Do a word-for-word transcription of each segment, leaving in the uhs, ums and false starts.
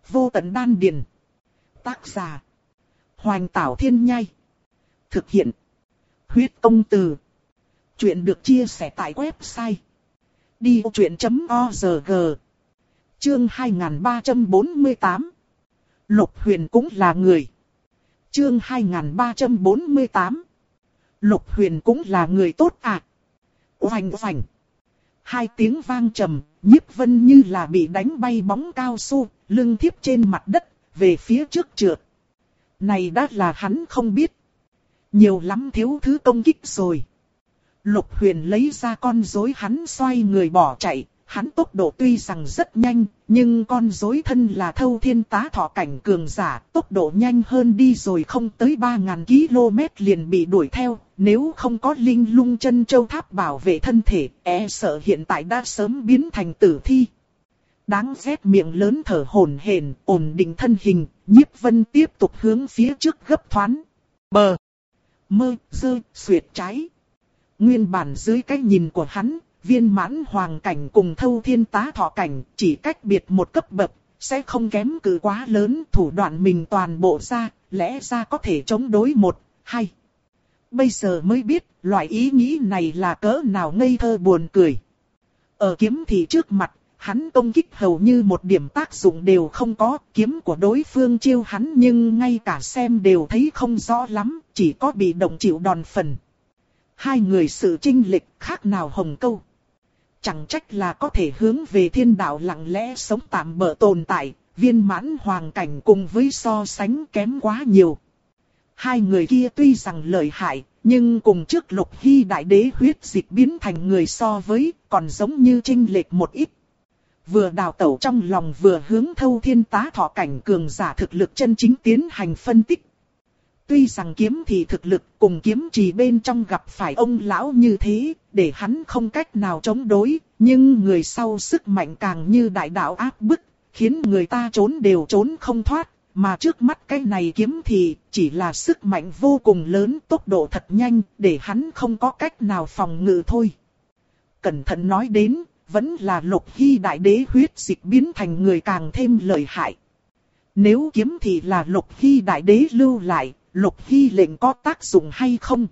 Vô tận đan điền. Tác giả. Hoành Tảo Thiên Nhai. Thực hiện. Huyết Công Từ. Chuyện được chia sẻ tại website đi vô chuyện chấm org. Chương hai nghìn ba trăm bốn mươi tám. Lục Huyền cũng là người. Chương hai nghìn ba trăm bốn mươi tám. Lục Huyền cũng là người tốt à. Oành oành. Hai tiếng vang trầm, Nhiếp Vân như là bị đánh bay bóng cao su, lưng thiếp trên mặt đất, về phía trước trượt. Này đã là hắn không biết. Nhiều lắm thiếu thứ công kích rồi. Lục Huyền lấy ra con rối, hắn xoay người bỏ chạy. Hắn tốc độ tuy rằng rất nhanh, nhưng con rối thân là Thâu Thiên Tá Thọ cảnh cường giả, tốc độ nhanh hơn đi rồi không tới ba nghìn ki lô mét liền bị đuổi theo. Nếu không có Linh Lung Chân Châu Tháp bảo vệ thân thể, e sợ hiện tại đã sớm biến thành tử thi. Đáng ghét, miệng lớn thở hổn hển, ổn định thân hình, Nhiếp Vân tiếp tục hướng phía trước gấp thoán. Bờ, mơ, dơ, xuyệt trái. Nguyên bản dưới cái nhìn của hắn, Viên Mãn Hoàng cảnh cùng Thâu Thiên Tá Thọ cảnh chỉ cách biệt một cấp bậc, sẽ không kém cự quá lớn, thủ đoạn mình toàn bộ ra, lẽ ra có thể chống đối một, hai. Bây giờ mới biết, loại ý nghĩ này là cỡ nào ngây thơ buồn cười. Ở kiếm thị trước mặt, hắn công kích hầu như một điểm tác dụng đều không có, kiếm của đối phương chiêu hắn nhưng ngay cả xem đều thấy không rõ lắm, chỉ có bị động chịu đòn phần. Hai người sự chênh lệch khác nào hồng câu. Chẳng trách là có thể hướng về thiên đạo lặng lẽ sống tạm bỡ tồn tại, Viên Mãn Hoàng cảnh cùng với so sánh kém quá nhiều. Hai người kia tuy rằng lợi hại, nhưng cùng trước Lục Hy Đại Đế huyết dịch biến thành người so với, còn giống như chênh lệch một ít. Vừa đào tẩu trong lòng vừa hướng Thâu Thiên Tá Thọ cảnh cường giả thực lực chân chính tiến hành phân tích. Tuy rằng kiếm thì thực lực cùng kiếm trì bên trong gặp phải ông lão như thế, để hắn không cách nào chống đối, nhưng người sau sức mạnh càng như đại đạo áp bức, khiến người ta trốn đều trốn không thoát, mà trước mắt cái này kiếm thì chỉ là sức mạnh vô cùng lớn, tốc độ thật nhanh, để hắn không có cách nào phòng ngự thôi. Cẩn thận nói đến, vẫn là Lục Hy Đại Đế huyết dịch biến thành người càng thêm lợi hại. Nếu kiếm thì là Lục Hy Đại Đế lưu lại, Lục Hy lệnh có tác dụng hay không?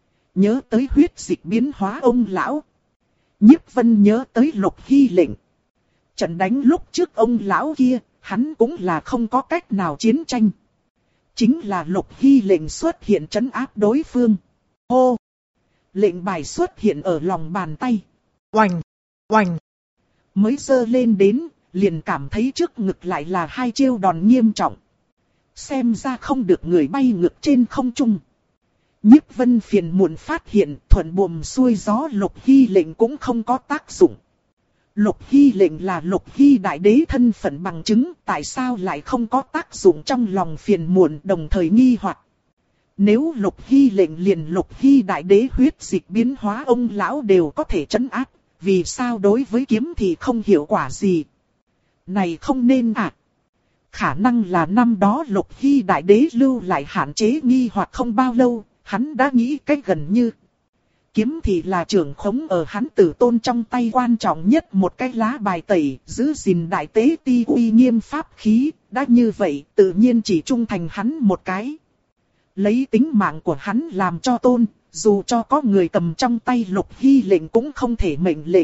Nhớ tới huyết dịch biến hóa ông lão. Nhiếp Vân nhớ tới Lục Hy lệnh. Trận đánh lúc trước ông lão kia, hắn cũng là không có cách nào chiến tranh. Chính là Lục Hy lệnh xuất hiện trấn áp đối phương. Hô! Lệnh bài xuất hiện ở lòng bàn tay. Oành! Oành! Mới giơ lên đến, liền cảm thấy trước ngực lại là hai chiêu đòn nghiêm trọng. Xem ra không được người bay ngược trên không trung. Nhiếp Vân phiền muộn phát hiện thuận buồm xuôi gió Lục Hy lệnh cũng không có tác dụng. Lục Hy lệnh là Lục Hy Đại Đế thân phận bằng chứng, tại sao lại không có tác dụng trong lòng phiền muộn đồng thời nghi hoặc. Nếu Lục Hy lệnh liền Lục Hy Đại Đế huyết dịch biến hóa ông lão đều có thể trấn áp, vì sao đối với kiếm thì không hiệu quả gì? Này không nên à? Khả năng là năm đó Lục Hy Đại Đế lưu lại hạn chế nghi hoặc không bao lâu, hắn đã nghĩ cách gần như. Kiếm thì là trưởng khống ở hắn tử tôn trong tay quan trọng nhất một cái lá bài tẩy, giữ gìn đại tế ti uy nghiêm pháp khí, đã như vậy tự nhiên chỉ trung thành hắn một cái. Lấy tính mạng của hắn làm cho tôn, dù cho có người cầm trong tay Lục Hy lệnh cũng không thể mệnh lệnh.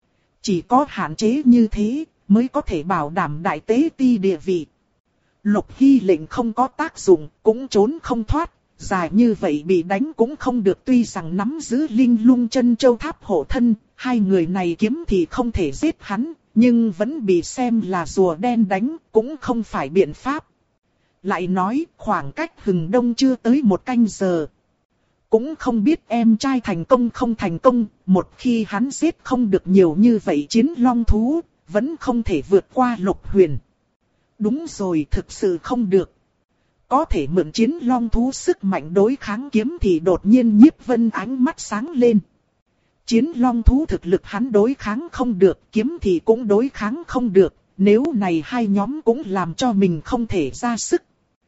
Chỉ có hạn chế như thế, mới có thể bảo đảm đại tế ti địa vị. Lục Hy lệnh không có tác dụng, cũng trốn không thoát, dài như vậy bị đánh cũng không được. Tuy rằng nắm giữ Linh Lung Chân Châu Tháp hộ thân, hai người này kiếm thì không thể giết hắn, nhưng vẫn bị xem là rùa đen đánh, cũng không phải biện pháp. Lại nói, khoảng cách hừng đông chưa tới một canh giờ. Cũng không biết em trai thành công không thành công, một khi hắn giết không được nhiều như vậy chiến long thú, vẫn không thể vượt qua Lục Huyền. Đúng rồi, thực sự không được. Có thể mượn chiến long thú sức mạnh đối kháng kiếm thì đột nhiên Nhiếp Vân ánh mắt sáng lên. Chiến long thú thực lực hắn đối kháng không được, kiếm thì cũng đối kháng không được, nếu này hai nhóm cũng làm cho mình không thể ra sức.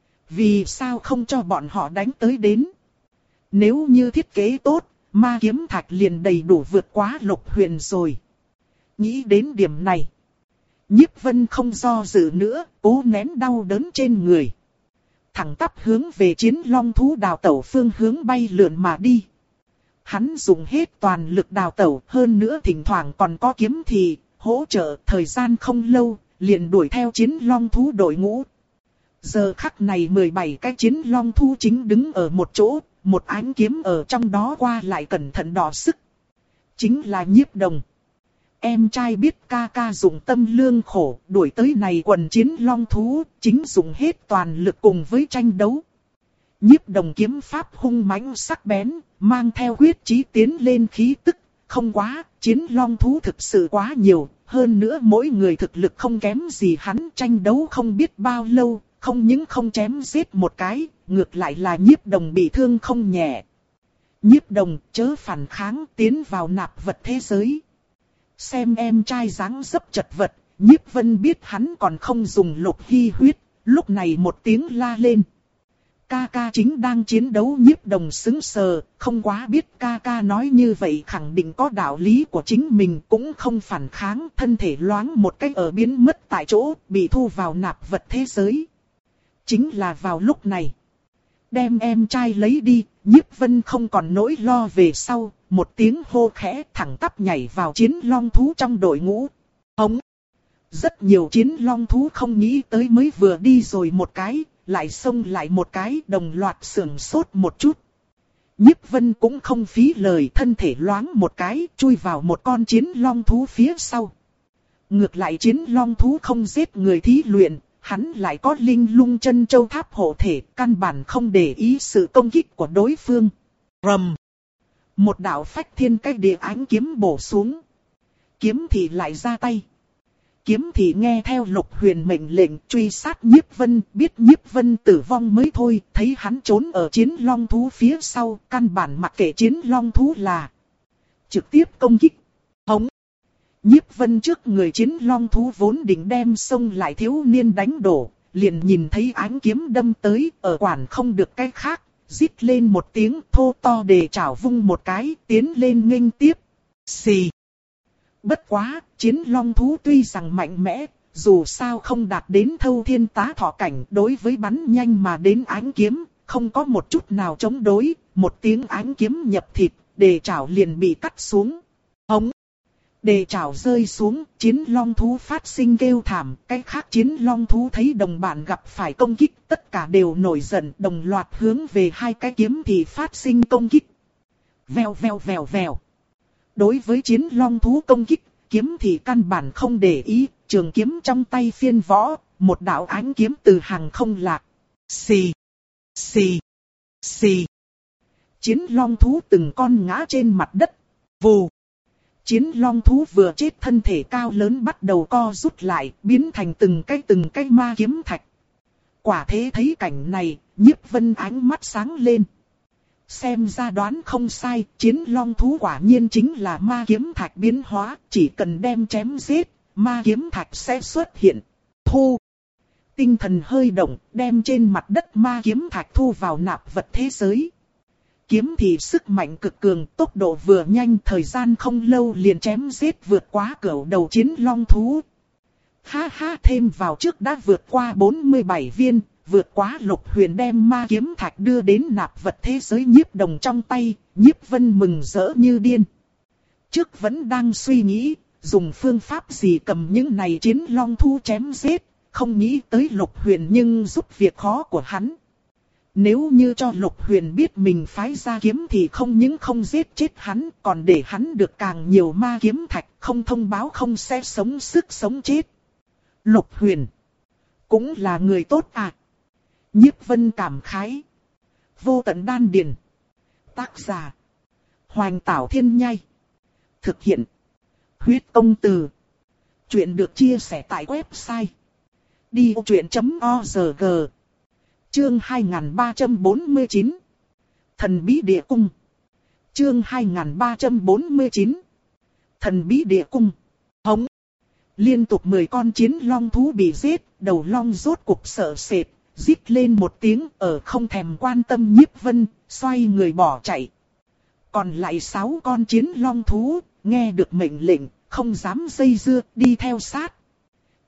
Vì sao không cho bọn họ đánh tới đến? Nếu như thiết kế tốt, ma kiếm thạch liền đầy đủ vượt quá Lục Huyền rồi. Nghĩ đến điểm này, Nhiếp Vân không do dự nữa, cố nén đau đớn trên người. Thẳng tắp hướng về chiến long thú đào tẩu phương hướng bay lượn mà đi. Hắn dùng hết toàn lực đào tẩu, hơn nữa thỉnh thoảng còn có kiếm thì hỗ trợ, thời gian không lâu, liền đuổi theo chiến long thú đội ngũ. Giờ khắc này mười bảy cái chiến long thú chính đứng ở một chỗ, một ánh kiếm ở trong đó qua lại cẩn thận đọ sức. Chính là Nhiếp Đồng. Em trai biết ca ca dùng tâm lương khổ, đuổi tới này quần chiến long thú, chính dùng hết toàn lực cùng với tranh đấu. Nhiếp Đồng kiếm pháp hung mãnh sắc bén, mang theo quyết chí tiến lên khí tức, không quá, chiến long thú thực sự quá nhiều, hơn nữa mỗi người thực lực không kém gì hắn, tranh đấu không biết bao lâu, không những không chém giết một cái, ngược lại là Nhiếp Đồng bị thương không nhẹ. Nhiếp Đồng chớ phản kháng, tiến vào nạp vật thế giới. Xem em trai dáng dấp chật vật, Nhiếp Vân biết hắn còn không dùng lục hy huyết, lúc này một tiếng la lên. Ca ca chính đang chiến đấu. Nhiếp Đồng sững sờ, không quá biết ca ca nói như vậy khẳng định có đạo lý của chính mình, cũng không phản kháng, thân thể loáng một cái ở biến mất tại chỗ, bị thu vào nạp vật thế giới. Chính là vào lúc này, đem em trai lấy đi, Nhiếp Vân không còn nỗi lo về sau, một tiếng hô khẽ thẳng tắp nhảy vào chiến long thú trong đội ngũ. Hống! Rất nhiều chiến long thú không nghĩ tới mới vừa đi rồi một cái, lại xông lại một cái, đồng loạt sưởng sốt một chút. Nhiếp Vân cũng không phí lời, thân thể loáng một cái, chui vào một con chiến long thú phía sau. Ngược lại chiến long thú không giết người thí luyện, hắn lại có linh lung chân châu tháp hộ thể, căn bản không để ý sự công kích của đối phương. Rầm! Một đạo phách thiên cách địa ánh kiếm bổ xuống. Kiếm thì lại ra tay. Kiếm thì nghe theo Lục Huyền mệnh lệnh truy sát Nhiếp Vân, biết Nhiếp Vân tử vong mới thôi, thấy hắn trốn ở chiến long thú phía sau, căn bản mặc kệ chiến long thú là trực tiếp công kích. Hống! Nhiếp Vân trước người chiến long thú vốn định đem xông lại thiếu niên đánh đổ, liền nhìn thấy ánh kiếm đâm tới, ở quản không được cái khác, rít lên một tiếng thô to đề chảo vung một cái, tiến lên nghênh tiếp. Xì! Bất quá, chiến long thú tuy rằng mạnh mẽ, dù sao không đạt đến thâu thiên tá thọ cảnh, đối với bắn nhanh mà đến ánh kiếm, không có một chút nào chống đối, một tiếng ánh kiếm nhập thịt, đề chảo liền bị cắt xuống. Hống! Đề chảo rơi xuống, chiến long thú phát sinh kêu thảm, cái khác chiến long thú thấy đồng bạn gặp phải công kích, tất cả đều nổi giận, đồng loạt hướng về hai cái kiếm thì phát sinh công kích. Vèo vèo vèo vèo. Đối với chiến long thú công kích, kiếm thì căn bản không để ý, trường kiếm trong tay phiên võ, một đạo ánh kiếm từ hàng không lạc. Xì, xì, xì. Chiến long thú từng con ngã trên mặt đất. Vù. Chiến long thú vừa chết, thân thể cao lớn bắt đầu co rút lại, biến thành từng cái từng cái ma kiếm thạch. Quả thế thấy cảnh này, Nhiếp Vân ánh mắt sáng lên. Xem ra đoán không sai, chiến long thú quả nhiên chính là ma kiếm thạch biến hóa, chỉ cần đem chém giết, ma kiếm thạch sẽ xuất hiện. Thu! Tinh thần hơi động, đem trên mặt đất ma kiếm thạch thu vào nạp vật thế giới. Kiếm thì sức mạnh cực cường, tốc độ vừa nhanh, thời gian không lâu liền chém giết vượt quá cửu đầu chiến long thú. Ha ha, thêm vào trước đã vượt qua bốn mươi bảy viên, vượt quá Lục Huyền đem ma kiếm thạch đưa đến nạp vật thế giới Nhiếp Đồng trong tay, Nhiếp Vân mừng rỡ như điên. Trước vẫn đang suy nghĩ, dùng phương pháp gì cầm những này chiến long thú chém giết, không nghĩ tới Lục Huyền nhưng giúp việc khó của hắn. Nếu như cho Lục Huyền biết mình phái ra kiếm thì không những không giết chết hắn, còn để hắn được càng nhiều ma kiếm thạch, không thông báo không sẽ sống sức sống chết. Lục Huyền cũng là người tốt à. Nhiếp Vân cảm khái. Vô tận đan điền. Tác giả Hoành Tảo Thiên Nhai. Thực hiện Huyết Công Từ. Chuyện được chia sẻ tại website đi ô chuyện chấm org. Chương hai nghìn ba trăm bốn mươi chín. Thần bí địa cung. Chương hai nghìn ba trăm bốn mươi chín. Thần bí địa cung. Hống. Liên tục mười con chiến long thú bị giết, đầu long rốt cục sợ sệt, rít lên một tiếng, ở không thèm quan tâm Nhiếp Vân, xoay người bỏ chạy. Còn lại sáu con chiến long thú, nghe được mệnh lệnh, không dám dây dưa, đi theo sát.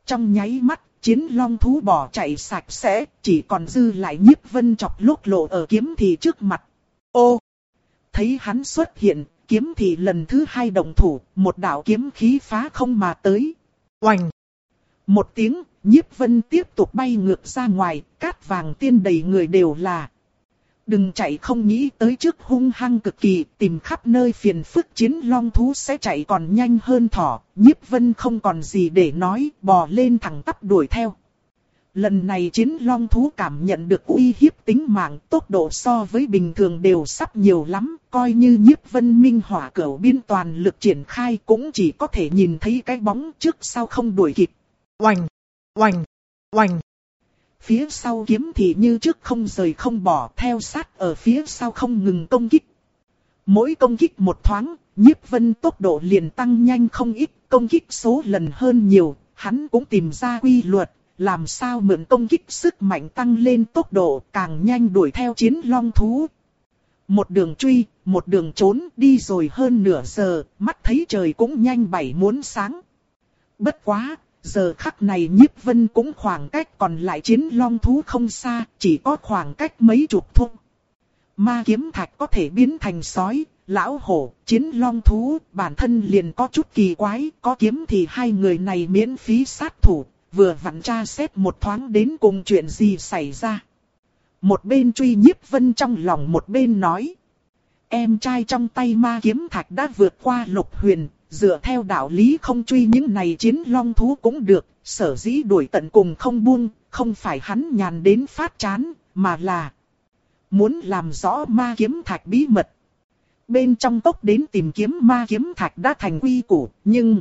Trong nháy mắt, chiến long thú bỏ chạy sạch sẽ, chỉ còn dư lại Nhiếp Vân chọc lốc lộ ở kiếm thị trước mặt. Ô! Thấy hắn xuất hiện, kiếm thị lần thứ hai động thủ, một đạo kiếm khí phá không mà tới. Oành! Một tiếng, Nhiếp Vân tiếp tục bay ngược ra ngoài, cát vàng tiên đầy người đều là. Đừng chạy, không nghĩ tới trước hung hăng cực kỳ, tìm khắp nơi phiền phức chiến long thú sẽ chạy còn nhanh hơn thỏ. Nhiếp Vân không còn gì để nói, bò lên thẳng tắp đuổi theo. Lần này chiến long thú cảm nhận được uy hiếp tính mạng, tốc độ so với bình thường đều sắp nhiều lắm, coi như Nhiếp Vân minh hỏa cửu biên toàn lực triển khai cũng chỉ có thể nhìn thấy cái bóng trước sau không đuổi kịp. Oành! Oành! Oành! Phía sau kiếm thị như trước không rời không bỏ, theo sát ở phía sau không ngừng công kích. Mỗi công kích một thoáng, Nhiếp Vân tốc độ liền tăng nhanh không ít, công kích số lần hơn nhiều, hắn cũng tìm ra quy luật, làm sao mượn công kích sức mạnh tăng lên tốc độ càng nhanh đuổi theo chiến long thú. Một đường truy, một đường trốn, đi rồi hơn nửa giờ, mắt thấy trời cũng nhanh bảy muốn sáng. Bất quá! Giờ khắc này Nhiếp Vân cũng khoảng cách còn lại chiến long thú không xa, chỉ có khoảng cách mấy chục thước. Ma kiếm thạch có thể biến thành sói, lão hổ, chiến long thú, bản thân liền có chút kỳ quái, có kiếm thì hai người này miễn phí sát thủ, vừa vặn tra xét một thoáng đến cùng chuyện gì xảy ra. Một bên truy Nhiếp Vân trong lòng một bên nói. Em trai trong tay ma kiếm thạch đã vượt qua Lục Huyền. Dựa theo đạo lý không truy những này chiến long thú cũng được, sở dĩ đuổi tận cùng không buông, không phải hắn nhàn đến phát chán, mà là muốn làm rõ ma kiếm thạch bí mật. Bên trong tốc đến tìm kiếm ma kiếm thạch đã thành quy củ, nhưng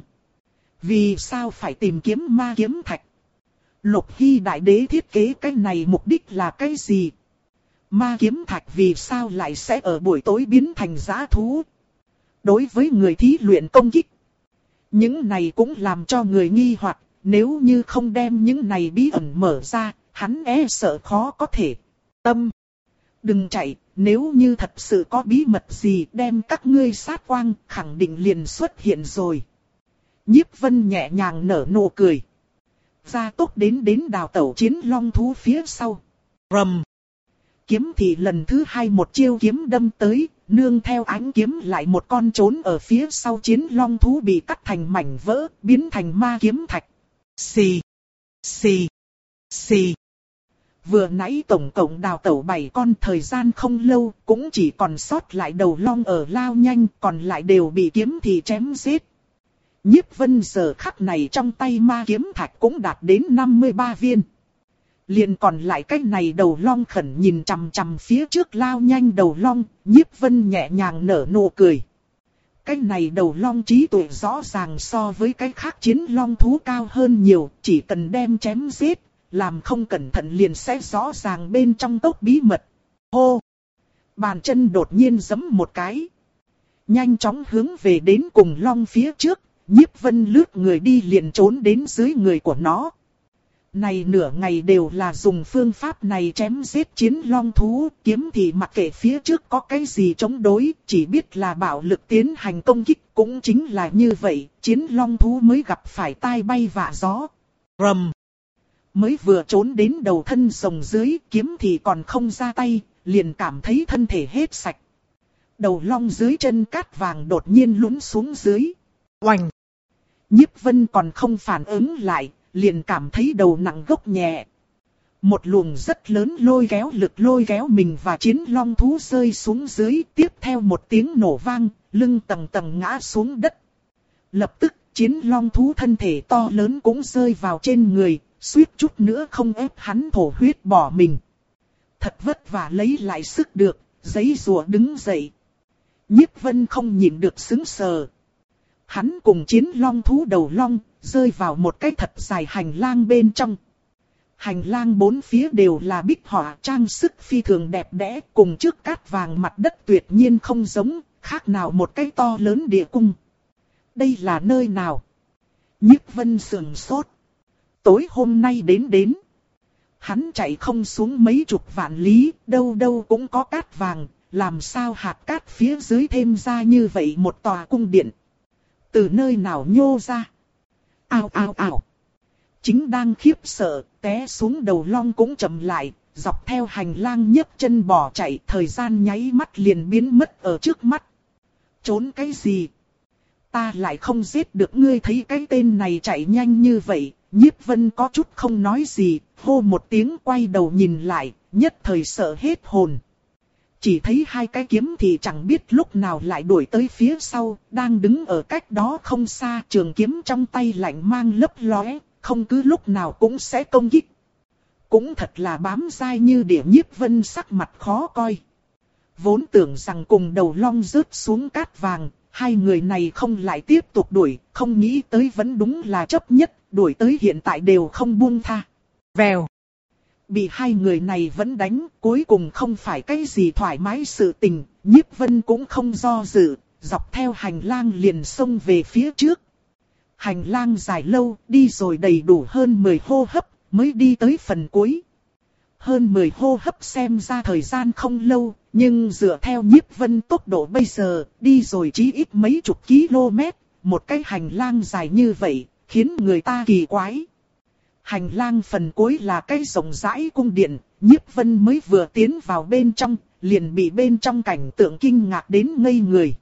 vì sao phải tìm kiếm ma kiếm thạch? Lục Hy đại đế thiết kế cái này mục đích là cái gì? Ma kiếm thạch vì sao lại sẽ ở buổi tối biến thành dã thú? Đối với người thí luyện công kích, những này cũng làm cho người nghi hoặc, nếu như không đem những này bí ẩn mở ra, hắn e sợ khó có thể. Tâm! Đừng chạy, nếu như thật sự có bí mật gì đem các ngươi sát quang, khẳng định liền xuất hiện rồi. Nhiếp Vân nhẹ nhàng nở nụ cười. Gia tốc đến đến đào tẩu chiến long thú phía sau. Rầm! Kiếm thị lần thứ hai một chiêu kiếm đâm tới, nương theo ánh kiếm lại một con trốn ở phía sau chiến long thú bị cắt thành mảnh vỡ, biến thành ma kiếm thạch. Xì, xì, xì. Vừa nãy tổng cộng đào tẩu bảy con, thời gian không lâu, cũng chỉ còn sót lại đầu long ở lao nhanh, còn lại đều bị kiếm thị chém giết. Nhiếp Vân giờ khắc này trong tay ma kiếm thạch cũng đạt đến năm mươi ba viên. Liền còn lại cái này đầu long khẩn nhìn chằm chằm phía trước lao nhanh đầu long, Nhiếp Vân nhẹ nhàng nở nụ cười. Cái này đầu long trí tuệ rõ ràng so với cái khác chiến long thú cao hơn nhiều, chỉ cần đem chém giết, làm không cẩn thận liền sẽ rõ ràng bên trong tốc bí mật. Hô! Bàn chân đột nhiên giẫm một cái. Nhanh chóng hướng về đến cùng long phía trước, Nhiếp Vân lướt người đi liền trốn đến dưới người của nó. Này nửa ngày đều là dùng phương pháp này chém giết chiến long thú, kiếm thì mặc kệ phía trước có cái gì chống đối, chỉ biết là bạo lực tiến hành công kích, cũng chính là như vậy, chiến long thú mới gặp phải tai bay vạ gió. Rầm! Mới vừa trốn đến đầu thân rồng dưới, kiếm thì còn không ra tay, liền cảm thấy thân thể hết sạch. Đầu long dưới chân cát vàng đột nhiên lún xuống dưới. Oành! Nhiếp Vân còn không phản ứng lại, liền cảm thấy đầu nặng gốc nhẹ. Một luồng rất lớn lôi kéo lực lôi kéo mình và chiến long thú rơi xuống dưới, tiếp theo một tiếng nổ vang, lưng tầng tầng ngã xuống đất. Lập tức, chiến long thú thân thể to lớn cũng rơi vào trên người, suýt chút nữa không ép hắn thổ huyết bỏ mình. Thật vất vả lấy lại sức được, giấy rùa đứng dậy. Nhiếp Vân không nhìn được sững sờ. Hắn cùng chiến long thú đầu long, rơi vào một cái thật dài hành lang bên trong. Hành lang bốn phía đều là bích họa trang sức phi thường đẹp đẽ, cùng trước cát vàng mặt đất tuyệt nhiên không giống, khác nào một cái to lớn địa cung. Đây là nơi nào? Nhiếp Vân sườn sốt. Tối hôm nay đến đến. Hắn chạy không xuống mấy chục vạn lý, đâu đâu cũng có cát vàng, làm sao hạt cát phía dưới thêm ra như vậy một tòa cung điện. Từ nơi nào nhô ra? Ao ao ao. Chính đang khiếp sợ, té xuống đầu long cũng chậm lại, dọc theo hành lang nhấc chân bỏ chạy, thời gian nháy mắt liền biến mất ở trước mắt. Trốn cái gì? Ta lại không giết được ngươi, thấy cái tên này chạy nhanh như vậy, Nhiếp Vân có chút không nói gì, hô một tiếng quay đầu nhìn lại, nhất thời sợ hết hồn. Chỉ thấy hai cái kiếm thì chẳng biết lúc nào lại đuổi tới phía sau, đang đứng ở cách đó không xa, trường kiếm trong tay lạnh mang lấp lóe, không cứ lúc nào cũng sẽ công kích. Cũng thật là bám dai như địa. Nhiếp Vân sắc mặt khó coi. Vốn tưởng rằng cùng đầu long rớt xuống cát vàng, hai người này không lại tiếp tục đuổi, không nghĩ tới vẫn đúng là chấp nhất, đuổi tới hiện tại đều không buông tha. Vèo. Bị hai người này vẫn đánh, cuối cùng không phải cái gì thoải mái sự tình, Nhiếp Vân cũng không do dự, dọc theo hành lang liền xông về phía trước. Hành lang dài lâu, đi rồi đầy đủ hơn mười hô hấp, mới đi tới phần cuối. Hơn mười hô hấp xem ra thời gian không lâu, nhưng dựa theo Nhiếp Vân tốc độ bây giờ, đi rồi chí ít mấy chục km, một cái hành lang dài như vậy, khiến người ta kỳ quái. Hành lang phần cuối là cái rộng rãi cung điện, Nhiếp Vân mới vừa tiến vào bên trong, liền bị bên trong cảnh tượng kinh ngạc đến ngây người.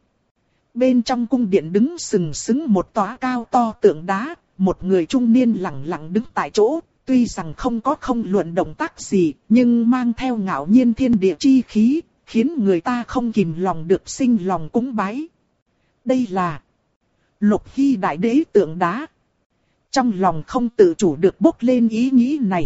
Bên trong cung điện đứng sừng sững một tòa cao to tượng đá, một người trung niên lặng lặng đứng tại chỗ, tuy rằng không có không luận động tác gì, nhưng mang theo ngạo nhiên thiên địa chi khí, khiến người ta không kìm lòng được sinh lòng cúng bái. Đây là Lục Hy Đại Đế tượng đá. Trong lòng không tự chủ được bốc lên ý nghĩ này.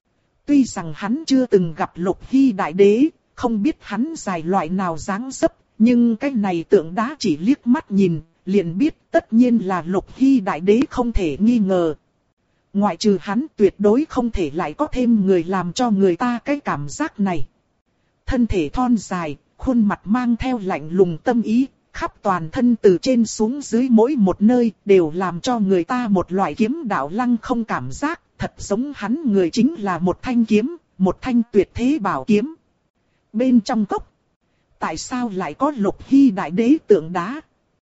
Tuy rằng hắn chưa từng gặp Lục Hy Đại Đế, không biết hắn dài loại nào dáng dấp, nhưng cái này tượng đá chỉ liếc mắt nhìn, liền biết tất nhiên là Lục Hy Đại Đế không thể nghi ngờ. Ngoại trừ hắn tuyệt đối không thể lại có thêm người làm cho người ta cái cảm giác này. Thân thể thon dài, khuôn mặt mang theo lạnh lùng tâm ý, khắp toàn thân từ trên xuống dưới mỗi một nơi đều làm cho người ta một loại kiếm đạo lăng không cảm giác, thật giống hắn người chính là một thanh kiếm, một thanh tuyệt thế bảo kiếm. Bên trong cốc, tại sao lại có Lục Hy Đại Đế tượng đá?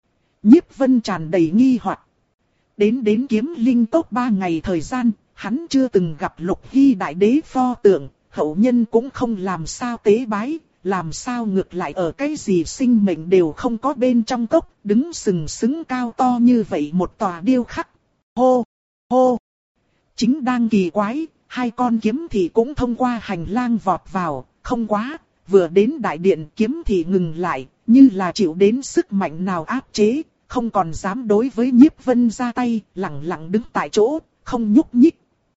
Nhiếp Vân tràn đầy nghi hoặc. Đến đến Kiếm Linh Cốc ba ngày thời gian, hắn chưa từng gặp Lục Hy Đại Đế pho tượng, hậu nhân cũng không làm sao tế bái, làm sao ngược lại ở cái gì sinh mệnh đều không có bên trong cốc, đứng sừng sững cao to như vậy một tòa điêu khắc. Hô, hô. Chính đang kỳ quái, hai con kiếm thì cũng thông qua hành lang vọt vào, không quá, vừa đến đại điện kiếm thì ngừng lại, như là chịu đến sức mạnh nào áp chế, không còn dám đối với Nhiếp Vân ra tay, lặng lặng đứng tại chỗ, không nhúc nhích.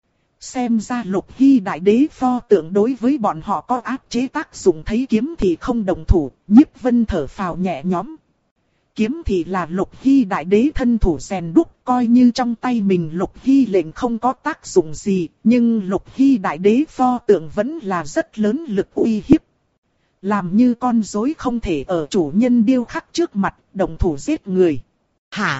Xem ra Lục Hy Đại Đế pho tượng đối với bọn họ có áp chế tác dụng, thấy kiếm thì không đồng thủ, Nhiếp Vân thở phào nhẹ nhõm. Kiếm thì là Lục Hy Đại Đế thân thủ rèn đúc, coi như trong tay mình Lục Hy lệnh không có tác dụng gì, nhưng Lục Hy Đại Đế pho tượng vẫn là rất lớn lực uy hiếp. Làm như con rối không thể ở chủ nhân điêu khắc trước mặt, động thủ giết người. Hả?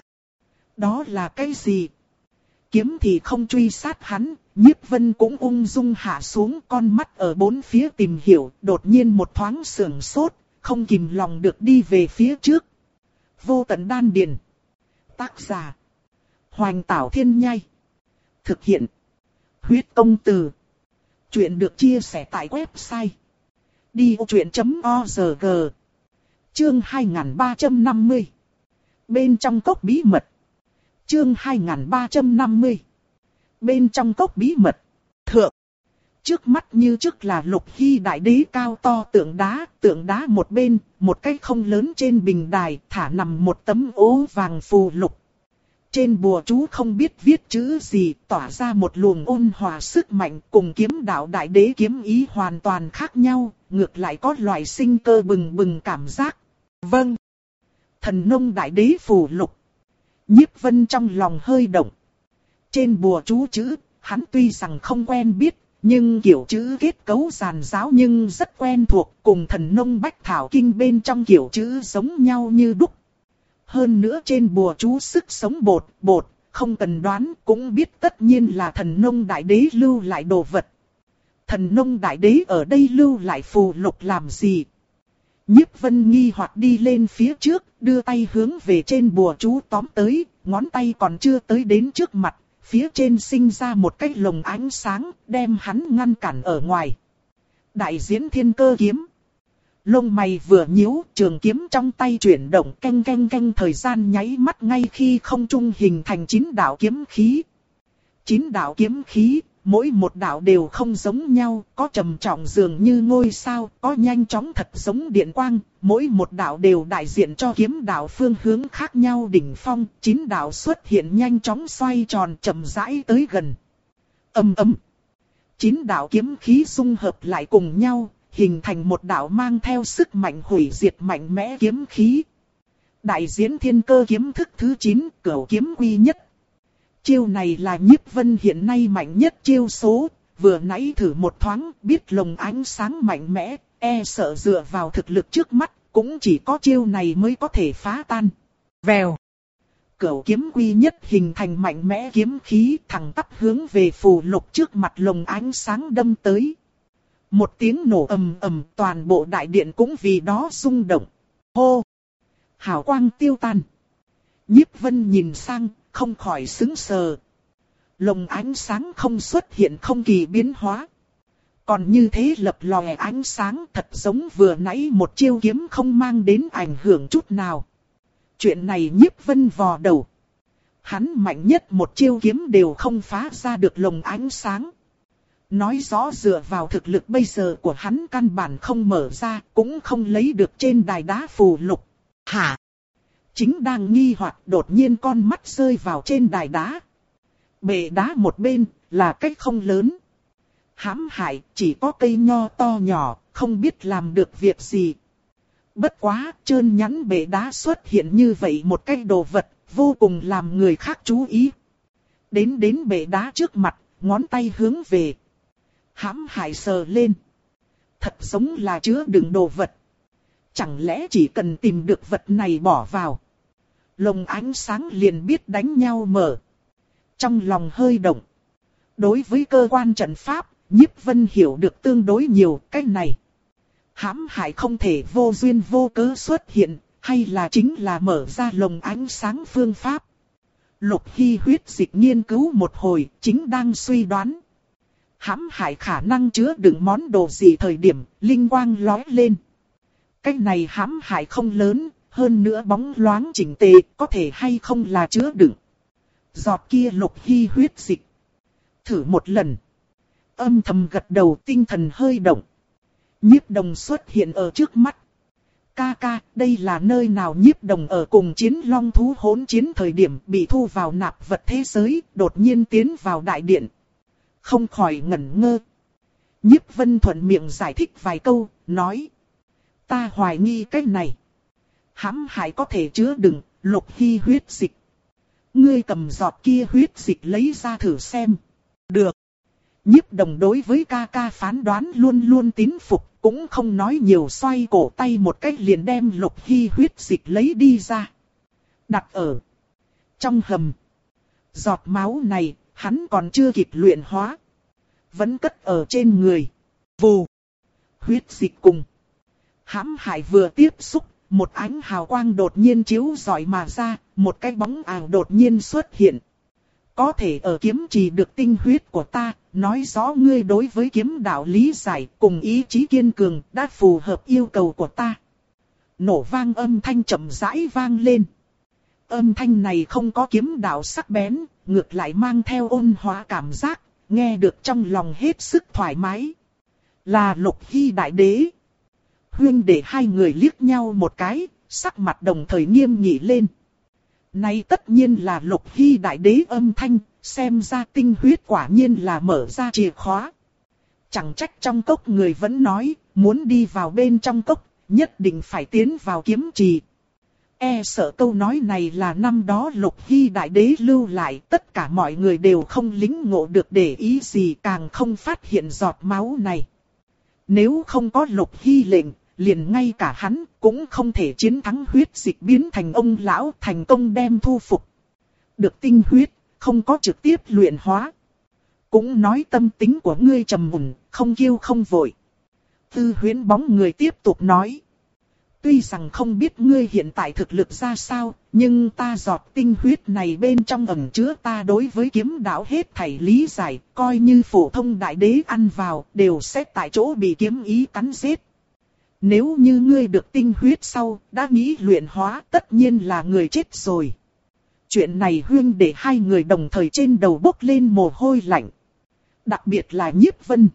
Đó là cái gì? Kiếm thì không truy sát hắn, Nhiếp Vân cũng ung dung hạ xuống, con mắt ở bốn phía tìm hiểu, đột nhiên một thoáng sưởng sốt, không kìm lòng được đi về phía trước. Vô Tận Đan Điền. Tác giả Hoành Tảo Thiên Nhai. Thực hiện Huyết Công Từ. Chuyện được chia sẻ tại website đi ô chuyện chấm org. Chương hai nghìn ba trăm năm mươi. Bên trong cốc bí mật. Chương hai nghìn ba trăm năm mươi. Bên trong cốc bí mật. Thượng. Trước mắt như trước là Lục Hy Đại Đế cao to tượng đá, tượng đá một bên, một cái không lớn trên bình đài, thả nằm một tấm ố vàng phù lục. Trên bùa chú không biết viết chữ gì, tỏa ra một luồng ôn hòa sức mạnh, cùng kiếm đạo Đại Đế kiếm ý hoàn toàn khác nhau, ngược lại có loại sinh cơ bừng bừng cảm giác. Vâng. Thần Nông Đại Đế phù lục. Nhiếp Vân trong lòng hơi động. Trên bùa chú chữ, hắn tuy rằng không quen biết, nhưng kiểu chữ kết cấu giản giáo nhưng rất quen thuộc, cùng Thần Nông Bách Thảo Kinh bên trong kiểu chữ giống nhau như đúc. Hơn nữa trên bùa chú sức sống bột, bột, không cần đoán cũng biết tất nhiên là Thần Nông Đại Đế lưu lại đồ vật. Thần Nông Đại Đế ở đây lưu lại phù lục làm gì? Nhiếp Vân nghi hoặc đi lên phía trước, đưa tay hướng về trên bùa chú tóm tới, ngón tay còn chưa tới đến trước mặt, phía trên sinh ra một cái lồng ánh sáng, đem hắn ngăn cản ở ngoài. Đại diễn thiên cơ kiếm. Lông mày vừa nhíu, trường kiếm trong tay chuyển động canh canh canh, thời gian nháy mắt ngay khi không trung hình thành chín đạo kiếm khí. Chín đạo kiếm khí, mỗi một đạo đều không giống nhau, có trầm trọng dường như ngôi sao, có nhanh chóng thật giống điện quang, mỗi một đạo đều đại diện cho kiếm đạo phương hướng khác nhau đỉnh phong, chín đạo xuất hiện nhanh chóng xoay tròn chậm rãi tới gần. Ầm ầm. Chín đạo kiếm khí xung hợp lại cùng nhau, hình thành một đạo mang theo sức mạnh hủy diệt mạnh mẽ kiếm khí. Đại diễn thiên cơ kiếm thức thứ chín, Cửu kiếm quy nhất. Chiêu này là Nhiếp Vân hiện nay mạnh nhất chiêu số, vừa nãy thử một thoáng, biết lồng ánh sáng mạnh mẽ, e sợ dựa vào thực lực trước mắt, cũng chỉ có chiêu này mới có thể phá tan. Vèo. Cửu kiếm quy nhất hình thành mạnh mẽ kiếm khí thẳng tắp hướng về phù lục trước mặt lồng ánh sáng đâm tới. Một tiếng nổ ầm ầm, toàn bộ đại điện cũng vì đó rung động. Hô! Hào quang tiêu tan. Nhiếp Vân nhìn sang, không khỏi sững sờ. Lồng ánh sáng không xuất hiện không kỳ biến hóa. Còn như thế lập lòe ánh sáng thật giống vừa nãy một chiêu kiếm không mang đến ảnh hưởng chút nào. Chuyện này Nhiếp Vân vò đầu. Hắn mạnh nhất một chiêu kiếm đều không phá ra được lồng ánh sáng. Nói rõ dựa vào thực lực bây giờ của hắn căn bản không mở ra, cũng không lấy được trên đài đá phù lục. Hả? Chính đang nghi hoặc đột nhiên con mắt rơi vào trên đài đá. Bệ đá một bên là cách không lớn. Hãm hại chỉ có cây nho to nhỏ, không biết làm được việc gì. Bất quá, trơn nhẵn bệ đá xuất hiện như vậy một cái đồ vật, vô cùng làm người khác chú ý. Đến đến bệ đá trước mặt, ngón tay hướng về. Hãm hại sờ lên. Thật giống là chứa đựng đồ vật. Chẳng lẽ chỉ cần tìm được vật này bỏ vào, lồng ánh sáng liền biết đánh nhau mở. Trong lòng hơi động. Đối với cơ quan trận pháp, Nhiếp Vân hiểu được tương đối nhiều cái này. Hãm hại không thể vô duyên vô cớ xuất hiện, hay là chính là mở ra lồng ánh sáng phương pháp. Lục Hy huyết dịch nghiên cứu một hồi, chính đang suy đoán. Hãm hại khả năng chứa đựng món đồ gì thời điểm, linh quang lóe lên. Cái này hãm hại không lớn, hơn nữa bóng loáng chỉnh tề, có thể hay không là chứa đựng giọt kia Lục Hy huyết dịch. Thử một lần. Âm thầm gật đầu, tinh thần hơi động. Nhiếp Đồng xuất hiện ở trước mắt. Ca ca, đây là nơi nào? Nhiếp Đồng ở cùng chiến long thú hỗn chiến thời điểm bị thu vào nạp vật thế giới, đột nhiên tiến vào đại điện. Không khỏi ngẩn ngơ. Nhiếp Vân thuận miệng giải thích vài câu, nói. Ta hoài nghi cái này. Hãm hại có thể chứa đựng Lục Hy huyết dịch. Ngươi cầm giọt kia huyết dịch lấy ra thử xem. Được. Nhiếp Đồng đối với ca ca phán đoán luôn luôn tín phục, cũng không nói nhiều, xoay cổ tay một cách liền đem Lục Hy huyết dịch lấy đi ra. Đặt ở trong hầm. Giọt máu này, hắn còn chưa kịp luyện hóa. Vẫn cất ở trên người. Vù. Huyết dịch cùng hãm hại vừa tiếp xúc, một ánh hào quang đột nhiên chiếu rọi mà ra, một cái bóng ảo đột nhiên xuất hiện. Có thể ở kiếm trì được tinh huyết của ta, nói rõ ngươi đối với kiếm đạo lý giải cùng ý chí kiên cường đã phù hợp yêu cầu của ta. Nổ vang âm thanh chậm rãi vang lên. Âm thanh này không có kiếm đạo sắc bén, ngược lại mang theo ôn hòa cảm giác, nghe được trong lòng hết sức thoải mái. Là Lục Hy đại đế. Huyên để hai người liếc nhau một cái, sắc mặt đồng thời nghiêm nghị lên. Này tất nhiên là Lục Hy đại đế âm thanh, xem ra tinh huyết quả nhiên là mở ra chìa khóa. Chẳng trách trong cốc người vẫn nói, muốn đi vào bên trong cốc, nhất định phải tiến vào kiếm trì. E sợ câu nói này là năm đó Lục Hy đại đế lưu lại, tất cả mọi người đều không lính ngộ được để ý gì, càng không phát hiện giọt máu này. Nếu không có Lục Hy lệnh, liền ngay cả hắn cũng không thể chiến thắng huyết dịch biến thành ông lão, thành công đem thu phục. Được tinh huyết, không có trực tiếp luyện hóa. Cũng nói tâm tính của ngươi trầm mùn, không kiêu không vội. Tư Huyễn bóng người tiếp tục nói. tuy rằng không biết ngươi hiện tại thực lực ra sao, nhưng ta giọt tinh huyết này bên trong ẩn chứa ta đối với kiếm đạo hết thảy lý giải, coi như phổ thông đại đế ăn vào, đều sẽ tại chỗ bị kiếm ý cắn giết. Nếu như ngươi được tinh huyết sau, đã nghĩ luyện hóa, tất nhiên là người chết rồi. Chuyện này huynh để hai người đồng thời trên đầu bốc lên mồ hôi lạnh. Đặc biệt là Nhiếp Vân.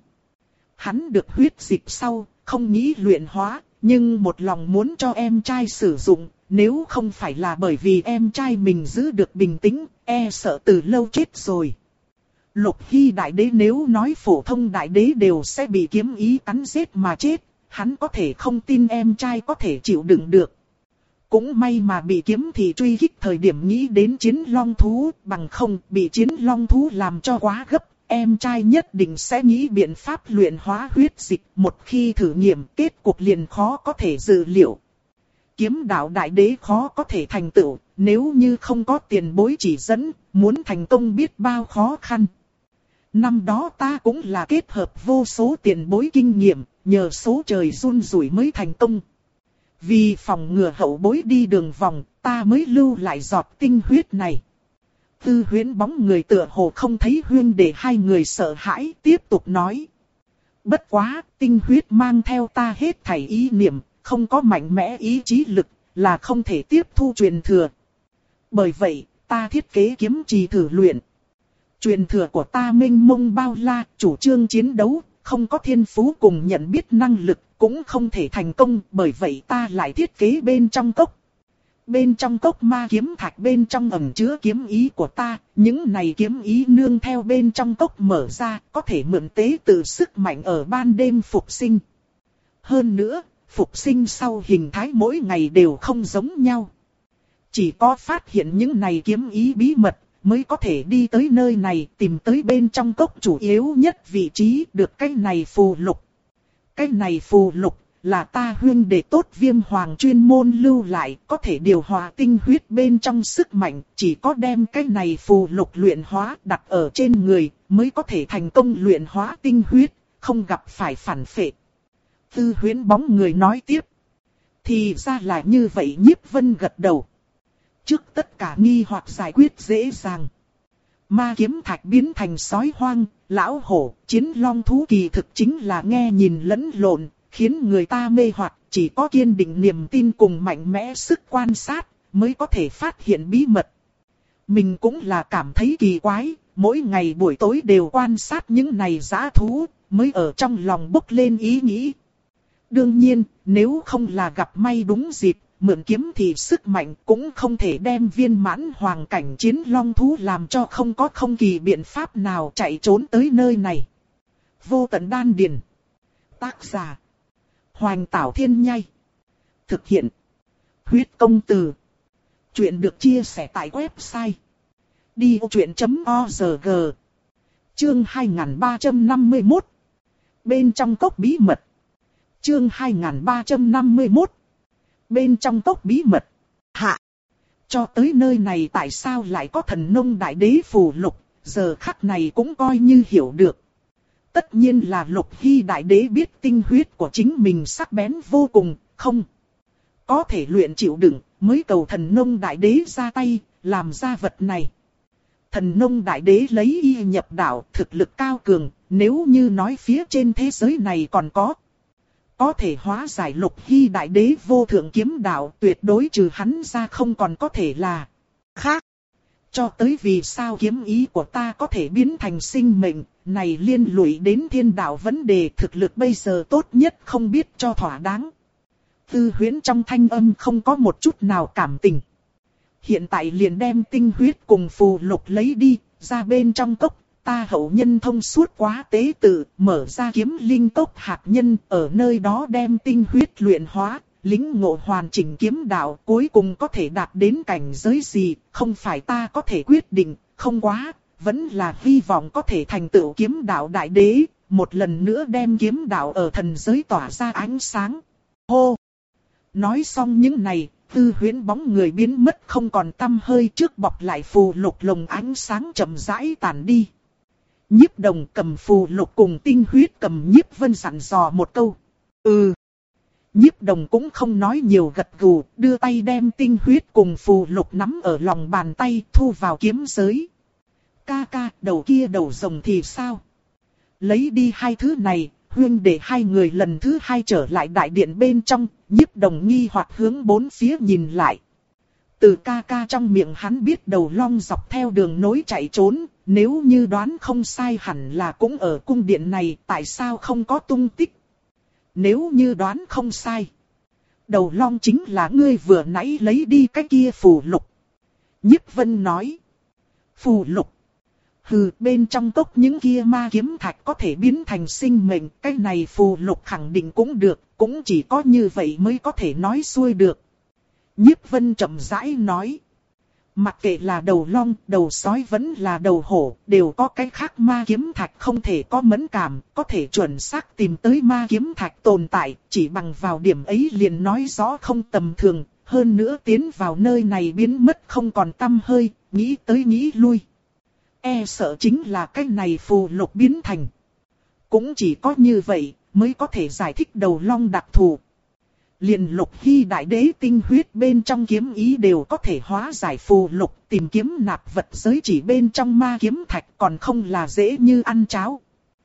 Hắn được huyết dịch sau, không nghĩ luyện hóa, nhưng một lòng muốn cho em trai sử dụng, nếu không phải là bởi vì em trai mình giữ được bình tĩnh, e sợ từ lâu chết rồi. Lục Hy đại đế nếu nói phổ thông đại đế đều sẽ bị kiếm ý cắn giết mà chết, hắn có thể không tin em trai có thể chịu đựng được. Cũng may mà bị kiếm thì truy kích thời điểm nghĩ đến chiến long thú, bằng không bị chiến long thú làm cho quá gấp. Em trai nhất định sẽ nghĩ biện pháp luyện hóa huyết dịch, một khi thử nghiệm kết cục liền khó có thể dự liệu. Kiếm đạo đại đế khó có thể thành tựu, nếu như không có tiền bối chỉ dẫn, muốn thành công biết bao khó khăn. Năm đó ta cũng là kết hợp vô số tiền bối kinh nghiệm, nhờ số trời run rủi mới thành công. Vì phòng ngừa hậu bối đi đường vòng, ta mới lưu lại giọt tinh huyết này. Tư Huyễn bóng người tựa hồ không thấy huyên để hai người sợ hãi, tiếp tục nói. Bất quá, tinh huyết mang theo ta hết thảy ý niệm, không có mạnh mẽ ý chí lực, là không thể tiếp thu truyền thừa. Bởi vậy, ta thiết kế kiếm trì thử luyện. Truyền thừa của ta mênh mông bao la, chủ trương chiến đấu, không có thiên phú cùng nhận biết năng lực, cũng không thể thành công, bởi vậy ta lại thiết kế bên trong cốc. Bên trong cốc ma kiếm thạch bên trong ẩn chứa kiếm ý của ta, những này kiếm ý nương theo bên trong cốc mở ra, có thể mượn tế từ sức mạnh ở ban đêm phục sinh. Hơn nữa, phục sinh sau hình thái mỗi ngày đều không giống nhau. Chỉ có phát hiện những này kiếm ý bí mật, mới có thể đi tới nơi này, tìm tới bên trong cốc chủ yếu nhất vị trí, được cái này phù lục. Cái này phù lục là ta huyên đệ tốt Viêm Hoàng chuyên môn lưu lại, có thể điều hòa tinh huyết bên trong sức mạnh, chỉ có đem cái này phù lục luyện hóa đặt ở trên người, mới có thể thành công luyện hóa tinh huyết, không gặp phải phản phệ. Tư Huyễn bóng người nói tiếp. Thì ra là như vậy. Nhiếp Vân gật đầu. Trước tất cả nghi hoặc giải quyết dễ dàng. Ma kiếm thạch biến thành sói hoang, lão hổ, chiến long thú kỳ thực chính là nghe nhìn lẫn lộn, khiến người ta mê hoặc, chỉ có kiên định niềm tin cùng mạnh mẽ sức quan sát, mới có thể phát hiện bí mật. Mình cũng là cảm thấy kỳ quái, mỗi ngày buổi tối đều quan sát những này dã thú, mới ở trong lòng bốc lên ý nghĩ. Đương nhiên, nếu không là gặp may đúng dịp, mượn kiếm thì sức mạnh cũng không thể đem viên mãn hoàng cảnh chiến long thú làm cho không có không kỳ biện pháp nào chạy trốn tới nơi này. Vô tận đan điền. Tác giả. Hoành Tảo Thiên Nhai. Thực hiện. Huyết Công Từ. Chuyện được chia sẻ tại website. đi vô chuyện chấm org. Chương hai nghìn ba trăm năm mươi mốt. Bên trong cốc bí mật. Chương hai nghìn ba trăm năm mươi mốt. Bên trong cốc bí mật. Hạ. Cho tới nơi này tại sao lại có thần nông đại đế phù lục, giờ khắc này cũng coi như hiểu được. Tất nhiên là Lục Hy đại đế biết tinh huyết của chính mình sắc bén vô cùng, không có thể luyện chịu đựng, mới cầu thần nông đại đế ra tay, làm ra vật này. Thần nông đại đế lấy y nhập đạo, thực lực cao cường, nếu như nói phía trên thế giới này còn có. Có thể hóa giải Lục Hy đại đế vô thượng kiếm đạo, tuyệt đối trừ hắn ra không còn có thể là khác. Cho tới vì sao kiếm ý của ta có thể biến thành sinh mệnh, này liên lụy đến thiên đạo vấn đề, thực lực bây giờ tốt nhất không biết cho thỏa đáng. Tư Huyễn trong thanh âm không có một chút nào cảm tình. Hiện tại liền đem tinh huyết cùng phù lục lấy đi, ra bên trong cốc, ta hậu nhân thông suốt quá tế tự, mở ra kiếm linh cốc hạt nhân, ở nơi đó đem tinh huyết luyện hóa. Lính ngộ hoàn chỉnh kiếm đạo cuối cùng có thể đạt đến cảnh giới gì, không phải ta có thể quyết định, không quá, vẫn là hy vọng có thể thành tựu kiếm đạo đại đế, một lần nữa đem kiếm đạo ở thần giới tỏa ra ánh sáng. Hô! Nói xong những này, Tư Huyễn bóng người biến mất không còn tăm hơi, trước bọc lại phù lục lồng ánh sáng chậm rãi tản đi. Nhiếp Đồng cầm phù lục cùng tinh huyết cầm Nhiếp Vân dặn dò một câu. Ừ. Nhiếp Đồng cũng không nói nhiều, gật gù, đưa tay đem tinh huyết cùng phù lục nắm ở lòng bàn tay, thu vào kiếm giới. Ca ca, đầu kia đầu rồng thì sao? Lấy đi hai thứ này, huynh để hai người lần thứ hai trở lại đại điện bên trong. Nhiếp Đồng nghi hoặc hướng bốn phía nhìn lại. Từ ca ca trong miệng hắn biết đầu long dọc theo đường nối chạy trốn, nếu như đoán không sai hẳn là cũng ở cung điện này, tại sao không có tung tích? Nếu như đoán không sai, đầu long chính là ngươi vừa nãy lấy đi cái kia phù lục. Nhiếp Vân nói. Phù lục? Hừ, bên trong cốc những kia ma kiếm thạch có thể biến thành sinh mệnh, cái này phù lục khẳng định cũng được, cũng chỉ có như vậy mới có thể nói xuôi được. Nhiếp Vân chậm rãi nói. Mặc kệ là đầu long, đầu sói vẫn là đầu hổ, đều có cái khác ma kiếm thạch không thể có mẫn cảm, có thể chuẩn xác tìm tới ma kiếm thạch tồn tại, chỉ bằng vào điểm ấy liền nói rõ không tầm thường, hơn nữa tiến vào nơi này biến mất không còn tăm hơi, nghĩ tới nghĩ lui. E sợ chính là cái này phù lục biến thành. Cũng chỉ có như vậy mới có thể giải thích đầu long đặc thù. Liền Lục Hy đại đế tinh huyết bên trong kiếm ý đều có thể hóa giải phù lục, tìm kiếm nạp vật giới chỉ bên trong ma kiếm thạch còn không là dễ như ăn cháo.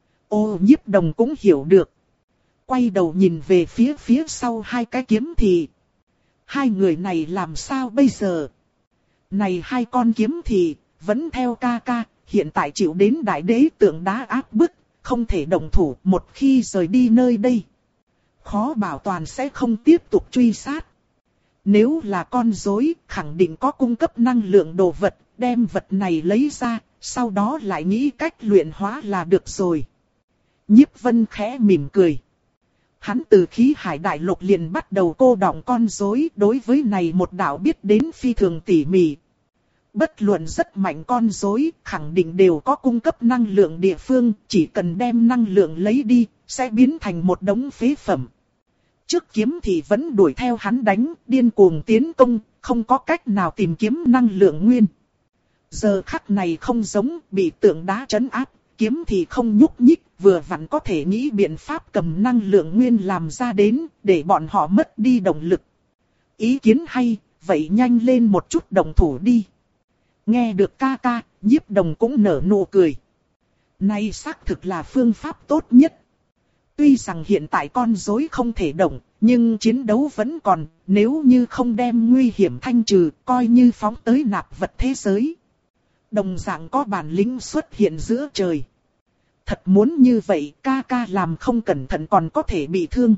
Ô, Nhiếp Đồng cũng hiểu được. Quay đầu nhìn về phía phía sau hai cái kiếm thì. Hai người này làm sao bây giờ? Này hai con kiếm thì vẫn theo ca ca, hiện tại chịu đến đại đế tượng đá áp bức, không thể động thủ, một khi rời đi nơi đây. Khó bảo toàn sẽ không tiếp tục truy sát. Nếu là con rối, khẳng định có cung cấp năng lượng đồ vật, đem vật này lấy ra, sau đó lại nghĩ cách luyện hóa là được rồi. Nhiếp Vân khẽ mỉm cười. Hắn từ khí hải đại lục liền bắt đầu cô đọng con rối, đối với này một đạo biết đến phi thường tỉ mỉ. Bất luận rất mạnh con rối, khẳng định đều có cung cấp năng lượng địa phương, chỉ cần đem năng lượng lấy đi, sẽ biến thành một đống phế phẩm. Trước kiếm thì vẫn đuổi theo hắn đánh, điên cuồng tiến công, không có cách nào tìm kiếm năng lượng nguyên. Giờ khắc này không giống, bị tượng đá trấn áp, kiếm thì không nhúc nhích, vừa vặn có thể nghĩ biện pháp cầm năng lượng nguyên làm ra đến, để bọn họ mất đi động lực. Ý kiến hay, vậy nhanh lên một chút động thủ đi. Nghe được ca ca, Nhiếp Đồng cũng nở nụ cười. Này xác thực là phương pháp tốt nhất. Tuy rằng hiện tại con rối không thể động, nhưng chiến đấu vẫn còn, nếu như không đem nguy hiểm thanh trừ, coi như phóng tới nạp vật thế giới. Đồng dạng có bản lĩnh xuất hiện giữa trời. Thật muốn như vậy, ca ca làm không cẩn thận còn có thể bị thương.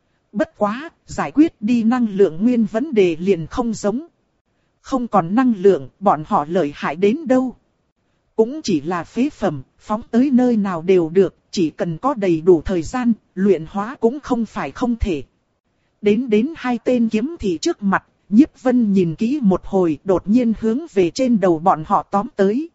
Bất quá, giải quyết đi năng lượng nguyên vấn đề liền không giống. Không còn năng lượng, bọn họ lợi hại đến đâu. Cũng chỉ là phế phẩm, phóng tới nơi nào đều được, chỉ cần có đầy đủ thời gian, luyện hóa cũng không phải không thể. Đến đến hai tên kiếm thì trước mặt, Nhiếp Vân nhìn kỹ một hồi, đột nhiên hướng về trên đầu bọn họ tóm tới.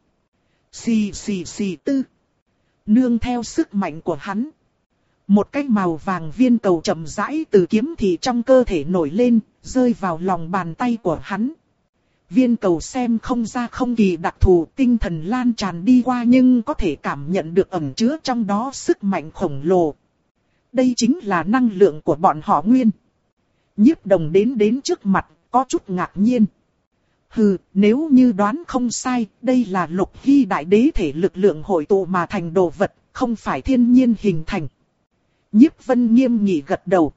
Xì xì xì tư. Nương theo sức mạnh của hắn. Một cái màu vàng viên cầu chậm rãi từ kiếm thì trong cơ thể nổi lên, rơi vào lòng bàn tay của hắn. Viên cầu xem không ra không kỳ đặc thù, tinh thần lan tràn đi qua nhưng có thể cảm nhận được ẩn chứa trong đó sức mạnh khổng lồ. Đây chính là năng lượng của bọn họ nguyên. Nhiếp Đồng đến đến trước mặt, có chút ngạc nhiên. Hừ, nếu như đoán không sai, đây là Lục Hy đại đế thể lực lượng hội tụ mà thành đồ vật, không phải thiên nhiên hình thành. Nhiếp Vân nghiêm nghị gật đầu.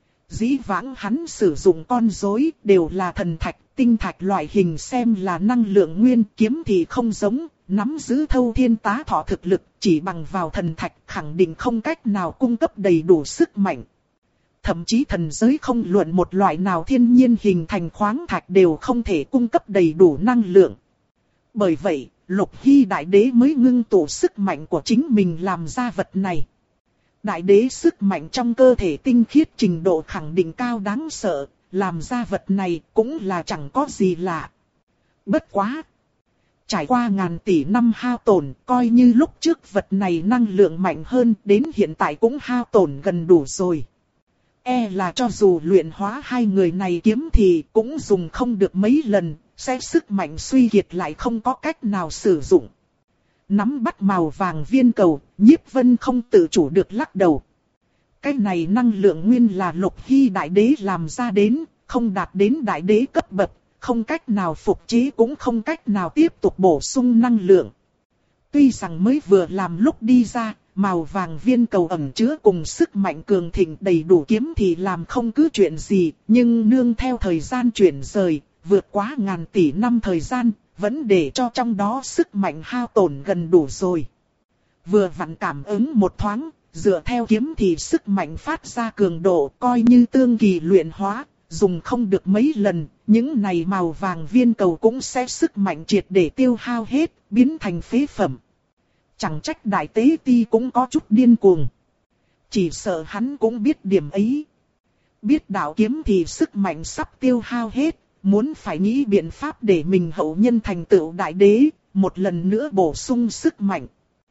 Dĩ vãng hắn sử dụng con rối đều là thần thạch, tinh thạch loại hình xem là năng lượng nguyên, kiếm thì không giống, nắm giữ thâu thiên tá thọ thực lực, chỉ bằng vào thần thạch khẳng định không cách nào cung cấp đầy đủ sức mạnh. Thậm chí thần giới không luận một loại nào thiên nhiên hình thành khoáng thạch đều không thể cung cấp đầy đủ năng lượng. Bởi vậy, Lục Hy đại đế mới ngưng tụ sức mạnh của chính mình làm ra vật này. Đại đế sức mạnh trong cơ thể tinh khiết trình độ khẳng định cao đáng sợ, làm ra vật này cũng là chẳng có gì lạ. Bất quá! Trải qua ngàn tỷ năm hao tổn, coi như lúc trước vật này năng lượng mạnh hơn, đến hiện tại cũng hao tổn gần đủ rồi. E là cho dù luyện hóa hai người này kiếm thì cũng dùng không được mấy lần, sẽ sức mạnh suy kiệt lại không có cách nào sử dụng. Nắm bắt màu vàng viên cầu, Nhiếp Vân không tự chủ được lắc đầu. Cái này năng lượng nguyên là Lục Hy đại đế làm ra đến, không đạt đến đại đế cấp bậc, không cách nào phục chế cũng không cách nào tiếp tục bổ sung năng lượng. Tuy rằng mới vừa làm lúc đi ra, màu vàng viên cầu ẩn chứa cùng sức mạnh cường thịnh đầy đủ kiếm thì làm không cứ chuyện gì, nhưng nương theo thời gian chuyển rời, vượt quá ngàn tỷ năm thời gian, vẫn để cho trong đó sức mạnh hao tổn gần đủ rồi. Vừa vặn cảm ứng một thoáng, dựa theo kiếm thì sức mạnh phát ra cường độ coi như tương kỳ luyện hóa, dùng không được mấy lần, những này màu vàng viên cầu cũng sẽ sức mạnh triệt để tiêu hao hết, biến thành phế phẩm. Chẳng trách đại tế ti cũng có chút điên cuồng. Chỉ sợ hắn cũng biết điểm ấy. Biết đạo kiếm thì sức mạnh sắp tiêu hao hết, muốn phải nghĩ biện pháp để mình hậu nhân thành tựu đại đế, một lần nữa bổ sung sức mạnh.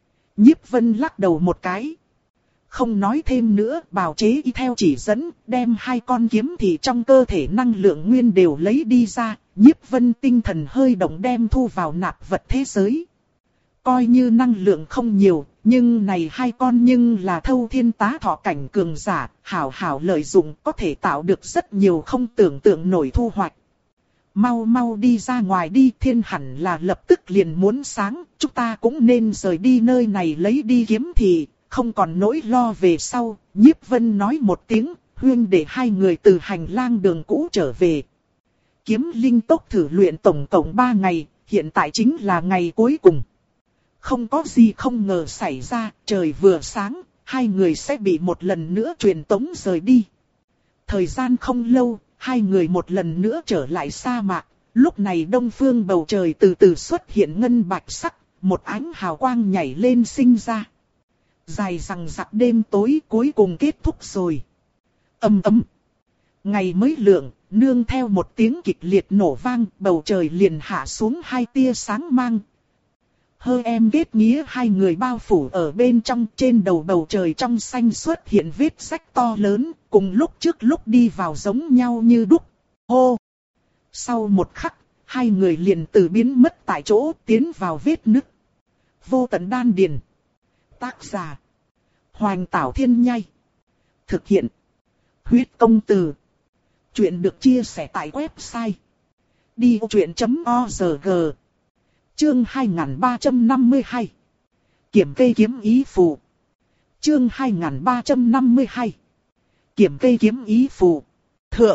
Nhiếp Vân lắc đầu một cái. Không nói thêm nữa, bào chế y theo chỉ dẫn, đem hai con kiếm thì trong cơ thể năng lượng nguyên đều lấy đi ra, Nhiếp Vân tinh thần hơi động đem thu vào nạp vật thế giới. Coi như năng lượng không nhiều, nhưng này hai con nhưng là thâu thiên tá thọ cảnh cường giả, hảo hảo lợi dụng có thể tạo được rất nhiều không tưởng tượng nổi thu hoạch. Mau mau đi ra ngoài đi, thiên hẳn là lập tức liền muốn sáng, chúng ta cũng nên rời đi nơi này lấy đi kiếm thì, không còn nỗi lo về sau. Nhiếp Vân nói một tiếng, huyên để hai người từ hành lang đường cũ trở về. Kiếm linh tốc thử luyện tổng cộng ba ngày, hiện tại chính là ngày cuối cùng. Không có gì không ngờ xảy ra, trời vừa sáng, hai người sẽ bị một lần nữa truyền tống rời đi. Thời gian không lâu, hai người một lần nữa trở lại sa mạc. Lúc này đông phương bầu trời từ từ xuất hiện ngân bạch sắc, một ánh hào quang nhảy lên sinh ra. Dài rằng rặc đêm tối cuối cùng kết thúc rồi. Ầm ầm. Ngày mới lượng, nương theo một tiếng kịch liệt nổ vang, bầu trời liền hạ xuống hai tia sáng mang. Hơ em ghét nghĩa hai người bao phủ ở bên trong, trên đầu bầu trời trong xanh xuất hiện vết rách to lớn, cùng lúc trước lúc đi vào giống nhau như đúc. Hô! Sau một khắc, hai người liền từ biến mất tại chỗ tiến vào vết nứt. Vô tận đan điền. Tác giả: Hoành Tảo Thiên Nhai. Thực hiện: Huyết Công Từ. Chuyện được chia sẻ tại website đi ô chuyện chấm org. Chương hai nghìn ba trăm năm mươi hai. Kiểm kê kiếm ý phù. Chương hai nghìn ba trăm năm mươi hai. Kiểm kê kiếm ý phù. Thượng.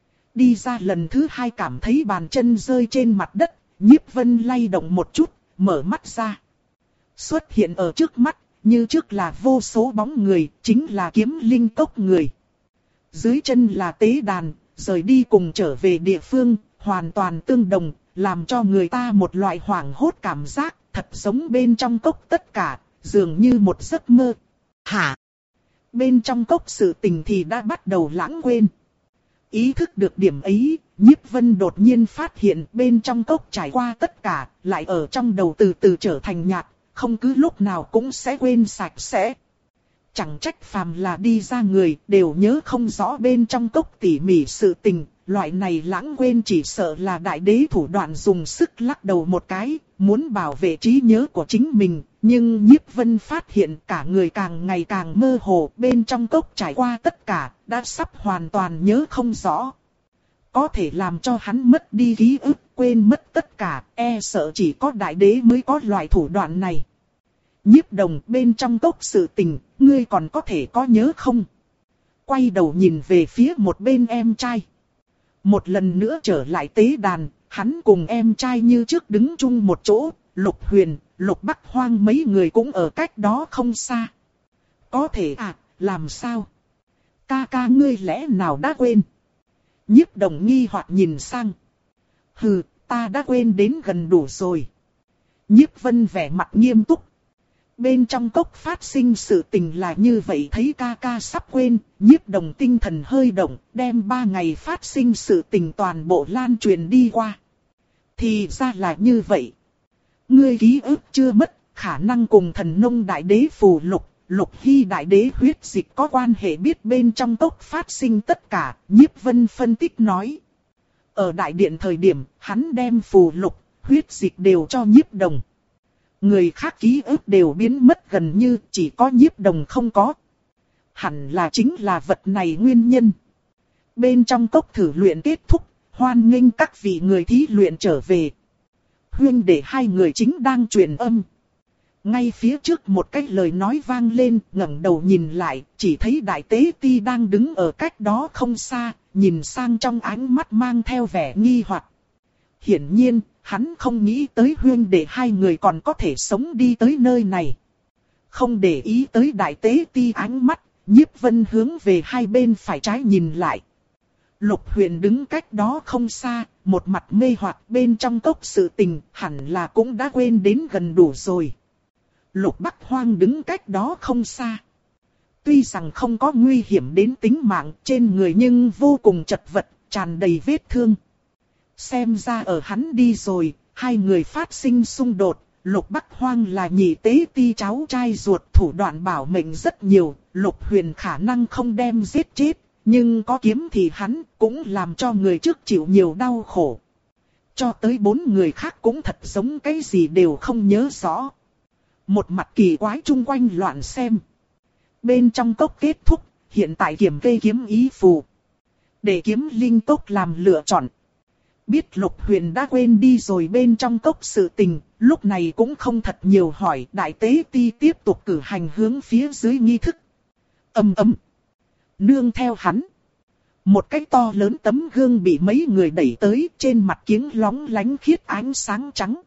Đi ra lần thứ hai cảm thấy bàn chân rơi trên mặt đất, Nhiếp Vân lay động một chút, mở mắt ra. Xuất hiện ở trước mắt, như trước là vô số bóng người, chính là kiếm linh tốc người. Dưới chân là tế đàn, rời đi cùng trở về địa phương, hoàn toàn tương đồng, làm cho người ta một loại hoảng hốt cảm giác, thật giống bên trong cốc tất cả, dường như một giấc mơ. Hả? Bên trong cốc sự tình thì đã bắt đầu lãng quên. Ý thức được điểm ấy, Nhiếp Vân đột nhiên phát hiện bên trong cốc trải qua tất cả, lại ở trong đầu từ từ trở thành nhạt, không cứ lúc nào cũng sẽ quên sạch sẽ. Chẳng trách phàm là đi ra người đều nhớ không rõ bên trong cốc tỉ mỉ sự tình, loại này lãng quên chỉ sợ là đại đế thủ đoạn dùng sức lắc đầu một cái, muốn bảo vệ trí nhớ của chính mình, nhưng Nhiếp Vân phát hiện cả người càng ngày càng mơ hồ, bên trong cốc trải qua tất cả, đã sắp hoàn toàn nhớ không rõ. Có thể làm cho hắn mất đi ký ức, quên mất tất cả, e sợ chỉ có đại đế mới có loại thủ đoạn này. Nhiếp Đồng, bên trong cốc sự tình, ngươi còn có thể có nhớ không? Quay đầu nhìn về phía một bên em trai. Một lần nữa trở lại tế đàn, hắn cùng em trai như trước đứng chung một chỗ, Lục Huyền, Lục Bắc Hoang mấy người cũng ở cách đó không xa. Có thể à, làm sao? Ca ca ngươi lẽ nào đã quên? Nhiếp Đồng nghi hoặc nhìn sang. Hừ, ta đã quên đến gần đủ rồi. Nhiếp Vân vẻ mặt nghiêm túc. Bên trong cốc phát sinh sự tình là như vậy, thấy ca ca sắp quên, Nhiếp Đồng tinh thần hơi động, đem ba ngày phát sinh sự tình toàn bộ lan truyền đi qua. Thì ra là như vậy. Ngươi ký ức chưa mất, khả năng cùng thần nông đại đế phù lục, Lục Hy đại đế huyết dịch có quan hệ, biết bên trong cốc phát sinh tất cả, Nhiếp Vân phân tích nói. Ở đại điện thời điểm, hắn đem phù lục, huyết dịch đều cho Nhiếp Đồng. Người khác ký ức đều biến mất gần như, chỉ có Nhiếp Đồng không có. hẳn là chính là vật này nguyên nhân. Bên trong cốc thử luyện kết thúc, hoan nghênh các vị người thí luyện trở về. Huynh đệ hai người chính đang truyền âm. Ngay phía trước một cái lời nói vang lên, ngẩng đầu nhìn lại, chỉ thấy Đại Tế Ti đang đứng ở cách đó không xa, nhìn sang trong ánh mắt mang theo vẻ nghi hoặc. Hiển nhiên, hắn không nghĩ tới huynh đệ hai người còn có thể sống đi tới nơi này. Không để ý tới Đại Tế Ti ánh mắt, Nhiếp Vân hướng về hai bên phải trái nhìn lại. Lục Huyền đứng cách đó không xa, một mặt mê hoặc bên trong cốc sự tình, hẳn là cũng đã quên đến gần đủ rồi. Lục Bắc Hoang đứng cách đó không xa. Tuy rằng không có nguy hiểm đến tính mạng trên người nhưng vô cùng chật vật, tràn đầy vết thương. Xem ra ở hắn đi rồi, hai người phát sinh xung đột. Lục Bắc Hoang là nhị tế ti cháu trai ruột, thủ đoạn bảo mệnh rất nhiều. Lục Huyền khả năng không đem giết chết, nhưng có kiếm thì hắn cũng làm cho người trước chịu nhiều đau khổ. Cho tới bốn người khác cũng thật giống cái gì đều không nhớ rõ. Một mặt kỳ quái chung quanh loạn xem. Bên trong cốc kết thúc, hiện tại kiểm kê kiếm ý phù. Để kiếm linh cốc làm lựa chọn. Biết Lục Huyền đã quên đi rồi bên trong cốc sự tình, lúc này cũng không thật nhiều hỏi. Đại Tế Ti tiếp tục cử hành hướng phía dưới nghi thức. Ầm ầm. Nương theo hắn. Một cái to lớn tấm gương bị mấy người đẩy tới, trên mặt kiếng lóng lánh khiết ánh sáng trắng.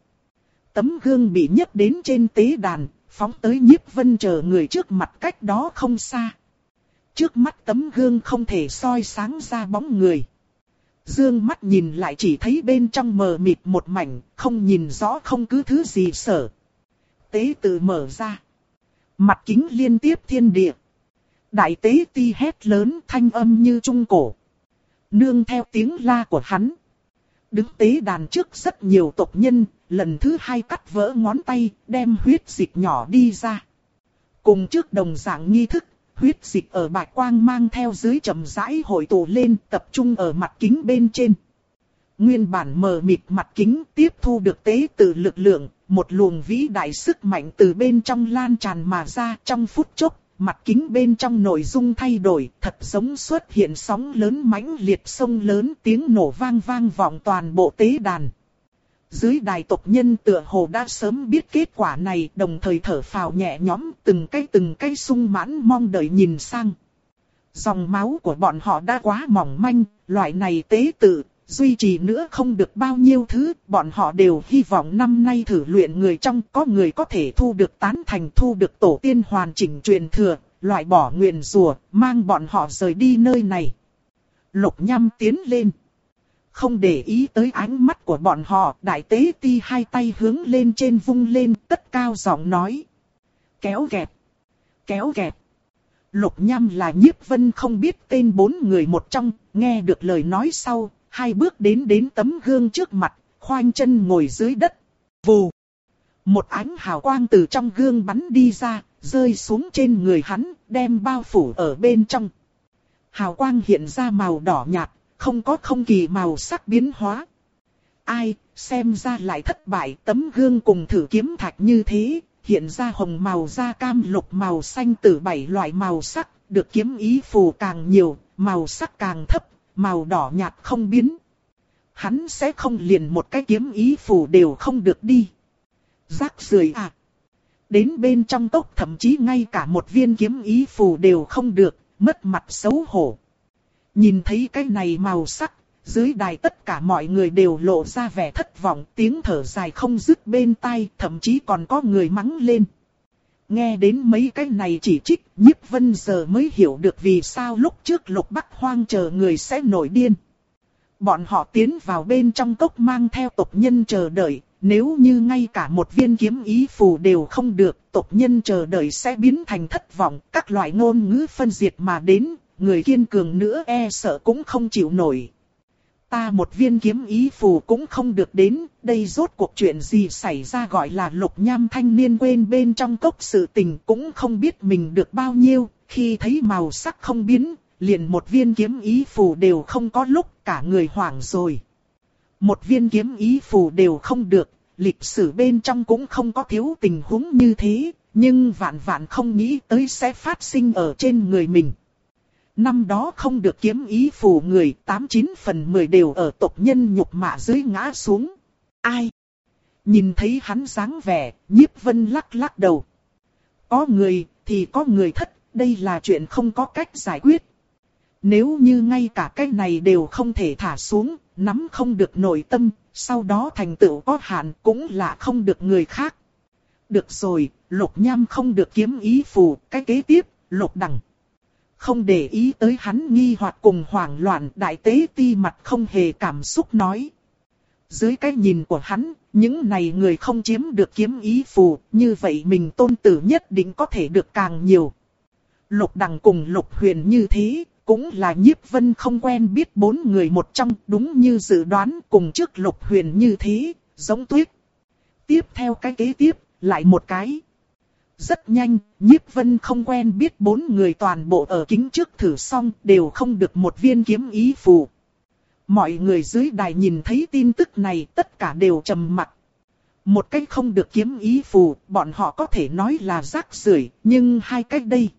Tấm gương bị nhấc đến trên tế đàn, phóng tới Nhiếp Vân chờ người trước mặt cách đó không xa. Trước mắt tấm gương không thể soi sáng ra bóng người. Dương mắt nhìn lại chỉ thấy bên trong mờ mịt một mảnh, không nhìn rõ không cứ thứ gì sở. Tế tự mở ra. Mặt kính liên tiếp thiên địa. Đại Tế Ti hét lớn thanh âm như trung cổ. Nương theo tiếng la của hắn. Đứng tế đàn trước rất nhiều tộc nhân, lần thứ hai cắt vỡ ngón tay, đem huyết dịch nhỏ đi ra. Cùng trước đồng dạng nghi thức, huyết dịch ở bạch quang mang theo dưới chậm rãi hội tụ lên, tập trung ở mặt kính bên trên. Nguyên bản mờ mịt mặt kính tiếp thu được tế tự lực lượng, một luồng vĩ đại sức mạnh từ bên trong lan tràn mà ra trong phút chốc. Mặt kính bên trong nội dung thay đổi, thật giống xuất hiện sóng lớn mãnh liệt sông lớn, tiếng nổ vang vang vọng toàn bộ tế đàn. Dưới đài tộc nhân tựa hồ đã sớm biết kết quả này, đồng thời thở phào nhẹ nhõm, từng cái từng cái sung mãn mong đợi nhìn sang. Dòng máu của bọn họ đã quá mỏng manh, loại này tế tự, duy trì nữa không được bao nhiêu thứ, bọn họ đều hy vọng năm nay thử luyện người trong có người có thể thu được tán thành, thu được tổ tiên hoàn chỉnh truyền thừa, loại bỏ nguyền rủa, mang bọn họ rời đi nơi này. Lục Nham tiến lên. Không để ý tới ánh mắt của bọn họ, Đại Tế Ti hai tay hướng lên trên vung lên, cất cao giọng nói. Kéo kẹt, kéo kẹt. Lục Nham là Nhiếp Vân không biết tên bốn người một trong, nghe được lời nói sau. Hai bước đến đến tấm gương trước mặt, khoanh chân ngồi dưới đất. Vù! Một ánh hào quang từ trong gương bắn đi ra, rơi xuống trên người hắn, đem bao phủ ở bên trong. Hào quang hiện ra màu đỏ nhạt, không có không kỳ màu sắc biến hóa. Ai, xem ra lại thất bại, tấm gương cùng thử kiếm thạch như thế, hiện ra hồng màu da cam, lục màu xanh từ bảy loại màu sắc, được kiếm ý phù càng nhiều, màu sắc càng thấp. Màu đỏ nhạt không biến. Hắn sẽ không liền một cái kiếm ý phù đều không được đi. Rác rưởi à. Đến bên trong cốc thậm chí ngay cả một viên kiếm ý phù đều không được, mất mặt xấu hổ. Nhìn thấy cái này màu sắc, dưới đài tất cả mọi người đều lộ ra vẻ thất vọng, tiếng thở dài không dứt bên tai, thậm chí còn có người mắng lên. Nghe đến mấy cái này chỉ trích, Nhiếp Vân giờ mới hiểu được vì sao lúc trước Lục Bắc Hoang chờ người sẽ nổi điên. Bọn họ tiến vào bên trong cốc mang theo tộc nhân chờ đợi, nếu như ngay cả một viên kiếm ý phù đều không được, tộc nhân chờ đợi sẽ biến thành thất vọng, các loại ngôn ngữ phân diệt mà đến, người kiên cường nữa e sợ cũng không chịu nổi. Ta một viên kiếm ý phù cũng không được đến, đây rốt cuộc chuyện gì xảy ra, gọi là Lục Nham thanh niên quên bên trong cốc sự tình cũng không biết mình được bao nhiêu, khi thấy màu sắc không biến, liền một viên kiếm ý phù đều không có lúc cả người hoảng rồi. Một viên kiếm ý phù đều không được, lịch sử bên trong cũng không có thiếu tình huống như thế, Nhưng vạn vạn không nghĩ tới sẽ phát sinh ở trên người mình. Năm đó không được kiếm ý phù người, tám chín phần mười đều ở tộc nhân nhục mạ dưới ngã xuống. Ai? Nhìn thấy hắn dáng vẻ, Nhiếp Vân lắc lắc đầu. Có người, thì có người thất, đây là chuyện không có cách giải quyết. Nếu như ngay cả cái này đều không thể thả xuống, nắm không được nội tâm, sau đó thành tựu có hạn cũng là không được người khác. Được rồi, Lục Nham không được kiếm ý phù, cái kế tiếp, Lục Đằng. Không để ý tới hắn nghi hoặc cùng hoảng loạn, đại tế ti mặt không hề cảm xúc nói. Dưới cái nhìn của hắn, những này người không chiếm được kiếm ý phù, như vậy mình tôn tử nhất định có thể được càng nhiều. Lục Đằng cùng Lục Huyền như thế, cũng là Nhiếp Vân không quen biết bốn người một trong, đúng như dự đoán cùng trước Lục Huyền như thế, giống tuyết. Tiếp theo cái kế tiếp, lại một cái. Rất nhanh, Nhiếp Vân không quen biết bốn người toàn bộ ở kính trước thử xong, đều không được một viên kiếm ý phù. Mọi người dưới đài nhìn thấy tin tức này tất cả đều trầm mặc. Một cái không được kiếm ý phù, bọn họ có thể nói là rác rưởi, nhưng hai cái đây,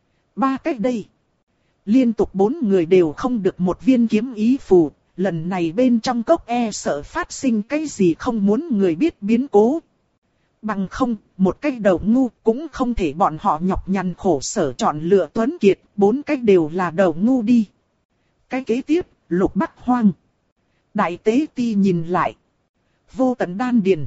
ba cái đây. Liên tục bốn người đều không được một viên kiếm ý phù, lần này bên trong cốc e sợ phát sinh cái gì không muốn người biết biến cố. Bằng không, một cái đầu ngu cũng không thể bọn họ nhọc nhằn khổ sở chọn lựa tuấn kiệt, bốn cái đều là đầu ngu đi. Cái kế tiếp, Lục Bắc Hoang. Đại tế ti nhìn lại. Vô tận đan điền.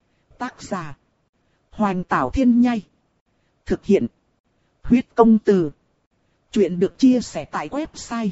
Tác giả. Hoành Tảo Thiên Nhai. Thực hiện. Huyết công từ. Chuyện được chia sẻ tại website.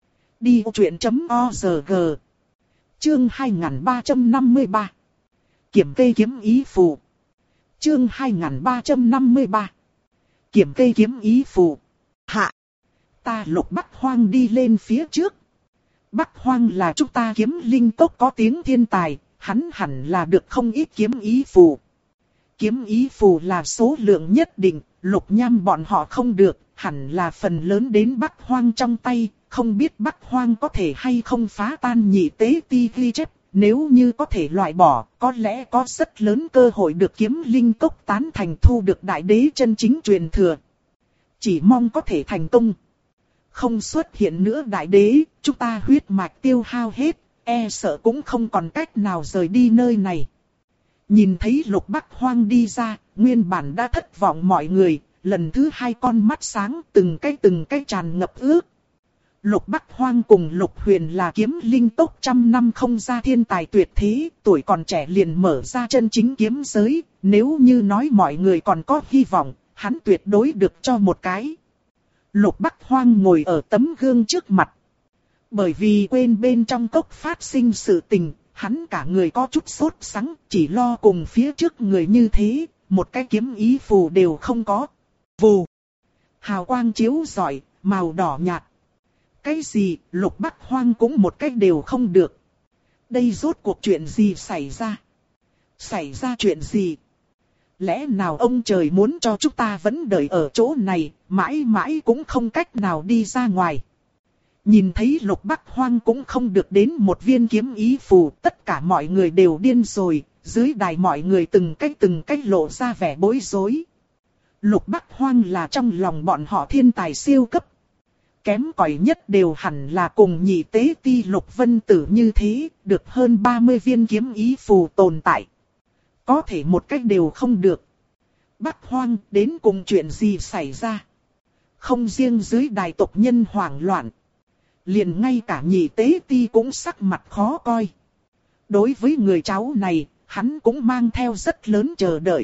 đi ô chuyện chấm o rờ giê. Chương hai nghìn ba trăm năm mươi ba. Kiểm kê kiếm ý phù. Chương hai nghìn ba trăm năm mươi ba. Kiểm kê kiếm ý phù. Hạ. Ta Lục Bắc Hoang đi lên phía trước. Bắc Hoang là chúng ta kiếm linh tộc có tiếng thiên tài, hắn hẳn là được không ít kiếm ý phù. Kiếm ý phù là số lượng nhất định, Lục Nham bọn họ không được, hẳn là phần lớn đến Bắc Hoang trong tay, không biết Bắc Hoang có thể hay không phá tan nhị tế ti ghi chép. Nếu như có thể loại bỏ, có lẽ có rất lớn cơ hội được kiếm linh cốc tán thành thu được đại đế chân chính truyền thừa. Chỉ mong có thể thành công. Không xuất hiện nữa đại đế, chúng ta huyết mạch tiêu hao hết, e sợ cũng không còn cách nào rời đi nơi này. Nhìn thấy Lục Bắc Hoang đi ra, nguyên bản đã thất vọng mọi người, lần thứ hai con mắt sáng từng cái từng cái tràn ngập ước. Lục Bắc Hoang cùng Lục Huyền là kiếm linh tộc trăm năm không ra thiên tài tuyệt thế, tuổi còn trẻ liền mở ra chân chính kiếm giới, nếu như nói mọi người còn có hy vọng, hắn tuyệt đối được cho một cái. Lục Bắc Hoang ngồi ở tấm gương trước mặt. Bởi vì quên bên trong cốc phát sinh sự tình, hắn cả người có chút sốt sắng, chỉ lo cùng phía trước người như thế, một cái kiếm ý phù đều không có. Vù. Hào quang chiếu rọi, màu đỏ nhạt. Cái gì, Lục Bắc Hoang cũng một cách đều không được. Đây rốt cuộc chuyện gì xảy ra? Xảy ra chuyện gì? Lẽ nào ông trời muốn cho chúng ta vẫn đợi ở chỗ này, mãi mãi cũng không cách nào đi ra ngoài? Nhìn thấy Lục Bắc Hoang cũng không được đến một viên kiếm ý phù, tất cả mọi người đều điên rồi, dưới đài mọi người từng cách từng cách lộ ra vẻ bối rối. Lục Bắc Hoang là trong lòng bọn họ thiên tài siêu cấp. Kém cỏi nhất đều hẳn là cùng nhị tế ti Lục Vân Tử như thế, được hơn ba mươi viên kiếm ý phù tồn tại. Có thể một cách đều không được. Bắc Hoang đến cùng chuyện gì xảy ra? Không riêng dưới đài tộc nhân hoảng loạn. Liền ngay cả nhị tế ti cũng sắc mặt khó coi. Đối với người cháu này, hắn cũng mang theo rất lớn chờ đợi.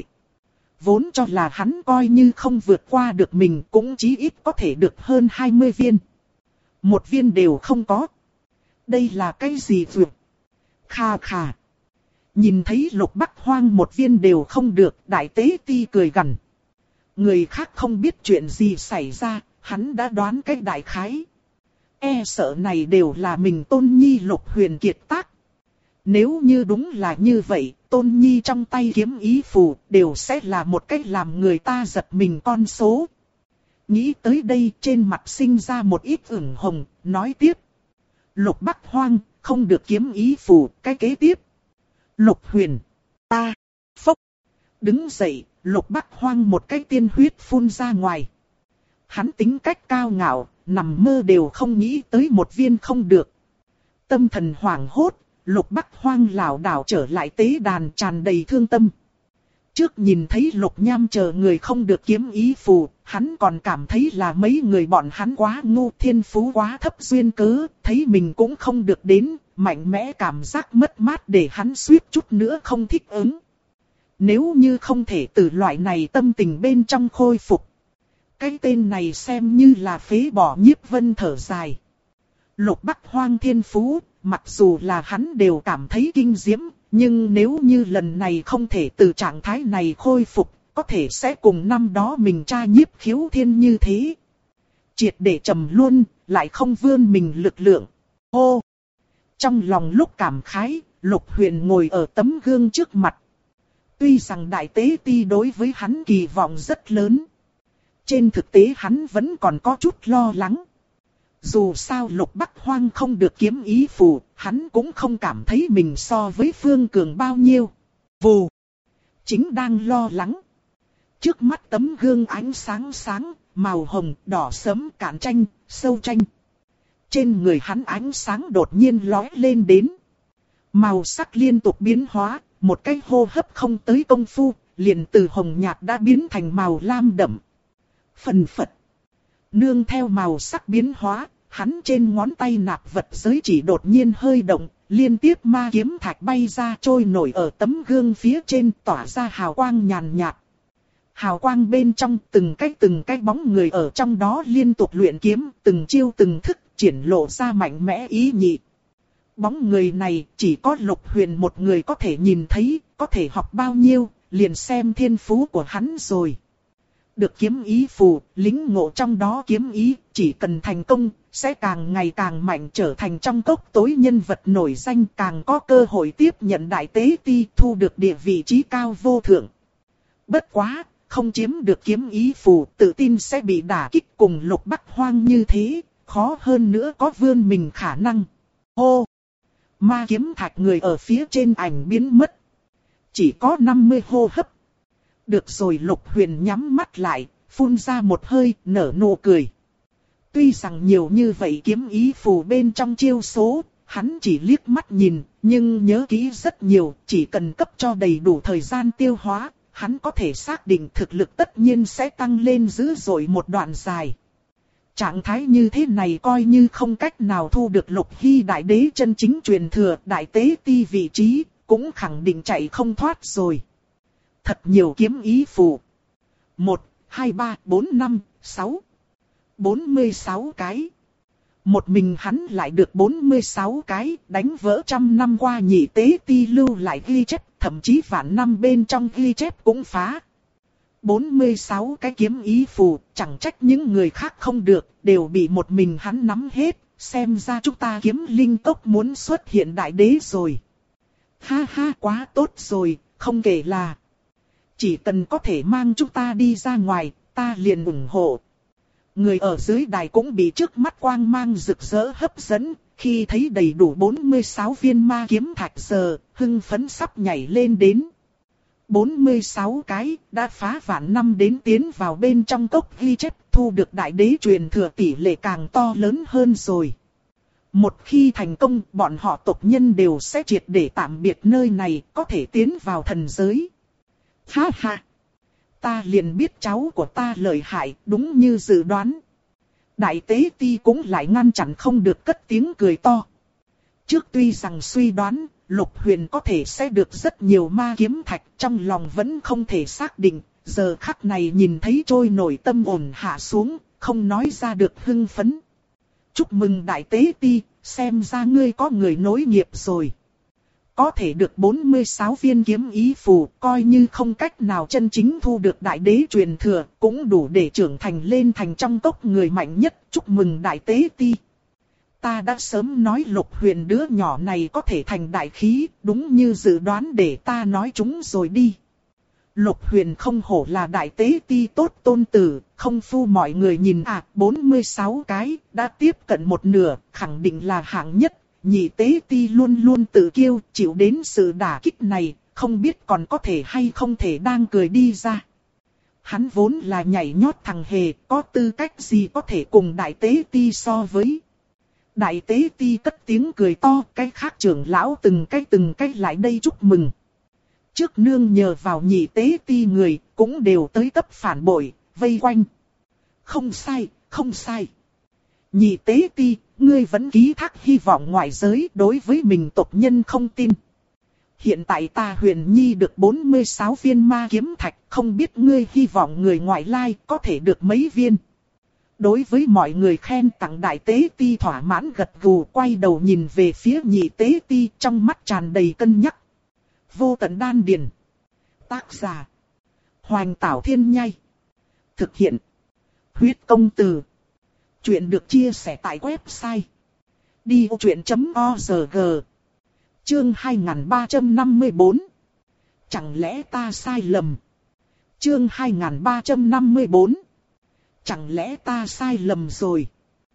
Vốn cho là hắn coi như không vượt qua được mình cũng chí ít có thể được hơn hai mươi viên. Một viên đều không có. Đây là cái gì vượt? Kha kha. Nhìn thấy Lục Bắc Hoang một viên đều không được, đại tế ti cười gằn. Người khác không biết chuyện gì xảy ra, hắn đã đoán cái đại khái. E sợ này đều là mình Tôn Nhi Lục Huyền kiệt tác. Nếu như đúng là như vậy, Tôn Nhi trong tay kiếm ý phù đều sẽ là một cách làm người ta giật mình con số. Nghĩ tới đây trên mặt sinh ra một ít ửng hồng, nói tiếp. Lục Bắc Hoang, không được kiếm ý phù, cái kế tiếp. Lục Huyền, ta, phốc. Đứng dậy, Lục Bắc Hoang một cái tiên huyết phun ra ngoài. Hắn tính cách cao ngạo, nằm mơ đều không nghĩ tới một viên không được. Tâm thần hoảng hốt, Lục Bắc Hoang lảo đảo trở lại tế đàn tràn đầy thương tâm. Trước nhìn thấy Lục Nham chờ người không được kiếm ý phù, hắn còn cảm thấy là mấy người bọn hắn quá ngu, thiên phú quá thấp duyên cớ, thấy mình cũng không được đến, mạnh mẽ cảm giác mất mát để hắn suýt chút nữa không thích ứng. Nếu như không thể từ loại này tâm tình bên trong khôi phục, cái tên này xem như là phế bỏ. Nhiếp Vân thở dài. Lục Bắc Hoang thiên phú, mặc dù là hắn đều cảm thấy kinh diễm, nhưng nếu như lần này không thể từ trạng thái này khôi phục, có thể sẽ cùng năm đó mình tra Nhiếp Khiếu Thiên như thế. Triệt để trầm luôn, lại không vươn mình lực lượng. Hô! Trong lòng lúc cảm khái, Lục Huyền ngồi ở tấm gương trước mặt. Tuy rằng Đại Tế Ti đối với hắn kỳ vọng rất lớn, trên thực tế hắn vẫn còn có chút lo lắng. Dù sao Lục Bắc Hoang không được kiếm ý phù, hắn cũng không cảm thấy mình so với Phương Cường bao nhiêu. Vù! Chính đang lo lắng. Trước mắt tấm gương ánh sáng sáng, màu hồng, đỏ sẫm, cạn tranh, sâu tranh. Trên người hắn ánh sáng đột nhiên lóe lên đến. Màu sắc liên tục biến hóa, một cái hô hấp không tới công phu, liền từ hồng nhạt đã biến thành màu lam đậm. Phần phật. Nương theo màu sắc biến hóa, hắn trên ngón tay nạp vật giới chỉ đột nhiên hơi động, liên tiếp ma kiếm thạch bay ra trôi nổi ở tấm gương phía trên tỏa ra hào quang nhàn nhạt. Hào quang bên trong từng cái từng cái bóng người ở trong đó liên tục luyện kiếm, từng chiêu từng thức triển lộ ra mạnh mẽ ý nhị. Bóng người này chỉ có Lục Huyền một người có thể nhìn thấy, có thể học bao nhiêu, liền xem thiên phú của hắn rồi. Được kiếm ý phù, lính ngộ trong đó kiếm ý, chỉ cần thành công, sẽ càng ngày càng mạnh trở thành trong cốc tối nhân vật nổi danh, càng có cơ hội tiếp nhận Đại Tế Ti, thu được địa vị trí cao vô thượng. Bất quá, không chiếm được kiếm ý phù, tự tin sẽ bị đả kích cùng Lục Bắc Hoang như thế, khó hơn nữa có vươn mình khả năng. Hô! Ma kiếm thạch người ở phía trên ảnh biến mất. Chỉ có năm mươi hô hấp. Được rồi, Lục Huyền nhắm mắt lại, phun ra một hơi, nở nụ cười. Tuy rằng nhiều như vậy kiếm ý phù bên trong chiêu số, hắn chỉ liếc mắt nhìn, nhưng nhớ kỹ rất nhiều, chỉ cần cấp cho đầy đủ thời gian tiêu hóa, hắn có thể xác định thực lực tất nhiên sẽ tăng lên dữ dội một đoạn dài. Trạng thái như thế này coi như không cách nào thu được Lục Hy Đại Đế chân chính truyền thừa Đại Tế Ti vị trí, cũng khẳng định chạy không thoát rồi. Thật nhiều kiếm ý phù. một, hai, ba, bốn, năm, sáu. bốn mươi sáu cái. Một mình hắn lại được bốn mươi sáu cái, đánh vỡ trăm năm qua Nhị Tế Ti lưu lại ghi chép, thậm chí vạn năm bên trong ghi chép cũng phá. bốn mươi sáu cái kiếm ý phù, chẳng trách những người khác không được, đều bị một mình hắn nắm hết, xem ra chúng ta kiếm linh cốc muốn xuất hiện đại đế rồi. Ha ha, quá tốt rồi, không kể là. Chỉ cần có thể mang chúng ta đi ra ngoài, ta liền ủng hộ. Người ở dưới đài cũng bị trước mắt quang mang rực rỡ hấp dẫn, khi thấy đầy đủ bốn mươi sáu viên ma kiếm thạch giờ, hưng phấn sắp nhảy lên đến. bốn mươi sáu cái, đã phá vạn năm đến tiến vào bên trong cốc ghi chép, thu được đại đế truyền thừa tỷ lệ càng to lớn hơn rồi. Một khi thành công, bọn họ tộc nhân đều sẽ triệt để tạm biệt nơi này, có thể tiến vào thần giới. Ha ha! Ta liền biết cháu của ta lợi hại, đúng như dự đoán. Đại Tế Ti cũng lại ngăn chặn không được cất tiếng cười to. Trước tuy rằng suy đoán, Lục Huyền có thể sẽ được rất nhiều ma kiếm thạch, trong lòng vẫn không thể xác định. Giờ khắc này nhìn thấy trôi nổi tâm ổn hạ xuống, không nói ra được hưng phấn. Chúc mừng Đại Tế Ti, xem ra ngươi có người nối nghiệp rồi. Có thể được bốn mươi sáu viên kiếm ý phù, coi như không cách nào chân chính thu được đại đế truyền thừa, cũng đủ để trưởng thành lên thành trong tộc người mạnh nhất. Chúc mừng Đại Tế Ti. Ta đã sớm nói Lục Huyền đứa nhỏ này có thể thành đại khí, đúng như dự đoán để ta nói chúng rồi đi. Lục Huyền không hổ là Đại Tế Ti tốt tôn tử, không phu mọi người nhìn à, bốn mươi sáu cái, đã tiếp cận một nửa, khẳng định là hạng nhất. Nhị Tế Ti luôn luôn tự kiêu, chịu đến sự đả kích này, không biết còn có thể hay không thể đang cười đi ra. Hắn vốn là nhảy nhót thằng hề, có tư cách gì có thể cùng đại tế ti so với. Đại tế ti cất tiếng cười to, cái khác trưởng lão từng cái từng cái lại đây chúc mừng. Trước nương nhờ vào nhị tế ti người, cũng đều tới tấp phản bội, vây quanh. Không sai, không sai. Nhị tế ti, ngươi vẫn ký thác hy vọng ngoại giới, đối với mình tộc nhân không tin. Hiện tại ta Huyền Nhi được bốn mươi sáu viên ma kiếm thạch, không biết ngươi hy vọng người ngoại lai có thể được mấy viên. Đối với mọi người khen tặng đại tế ti thỏa mãn gật gù, quay đầu nhìn về phía nhị tế ti, trong mắt tràn đầy cân nhắc. Vô tận đan điền. Tác giả: Hoành Tảo Thiên Nhai. Thực hiện: Huyết Công Từ. Chuyện được chia sẻ tại website đi ô chuyện chấm org. Chương hai nghìn ba trăm năm mươi tư. Chẳng lẽ ta sai lầm? Chương hai nghìn ba trăm năm mươi tư. Chẳng lẽ ta sai lầm rồi?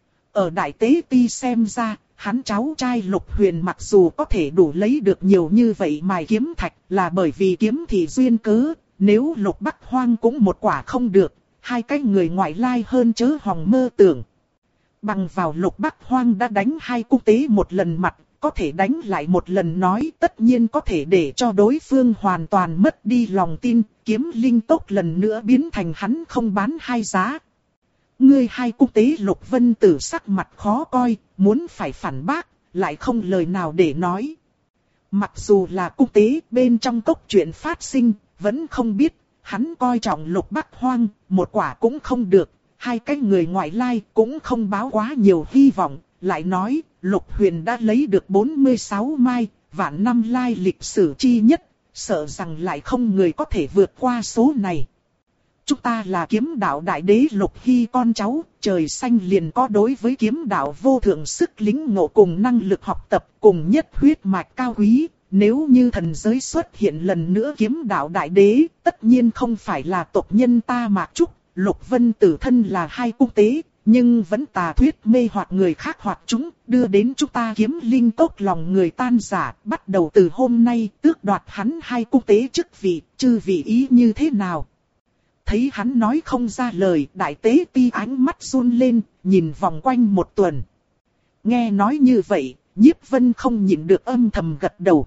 Ở đại tế ti xem ra, hắn cháu trai Lục Huyền mặc dù có thể đủ lấy được nhiều như vậy mài kiếm thạch là bởi vì kiếm thì duyên cớ, nếu Lục Bắc Hoang cũng một quả không được, hai cái người ngoại lai hơn chớ hòng mơ tưởng. Bằng vào Lục Bắc Hoang đã đánh hai cung tế một lần mặt, có thể đánh lại một lần nói tất nhiên có thể để cho đối phương hoàn toàn mất đi lòng tin, kiếm linh tốc lần nữa biến thành hắn không bán hai giá. Ngươi hai cung tế Lục Vân Tử sắc mặt khó coi, muốn phải phản bác, lại không lời nào để nói. Mặc dù là cung tế bên trong cốc chuyện phát sinh, vẫn không biết, hắn coi trọng Lục Bắc Hoang, một quả cũng không được, hai cái người ngoại lai cũng không báo quá nhiều hy vọng, lại nói, Lục Huyền đã lấy được bốn mươi sáu mai, vạn năm lai lịch sử chi nhất, sợ rằng lại không người có thể vượt qua số này. Chúng ta là kiếm đạo đại đế Lục Hy con cháu, trời xanh liền có đối với kiếm đạo vô thượng sức lính ngộ cùng năng lực học tập cùng nhất huyết mạch cao quý. Nếu như thần giới xuất hiện lần nữa kiếm đạo đại đế, tất nhiên không phải là tộc nhân ta Mạc Trúc, Lục Vân Tử thân là hai cung tế, nhưng vẫn tà thuyết mê hoặc người khác hoặc chúng, đưa đến chúng ta kiếm linh tốc lòng người tan rã. Bắt đầu từ hôm nay tước đoạt hắn hai cung tế chức vị, chư vị ý như thế nào? Thấy hắn nói không ra lời, đại tế ti ánh mắt run lên, nhìn vòng quanh một tuần. Nghe nói như vậy, Nhiếp Vân không nhịn được âm thầm gật đầu.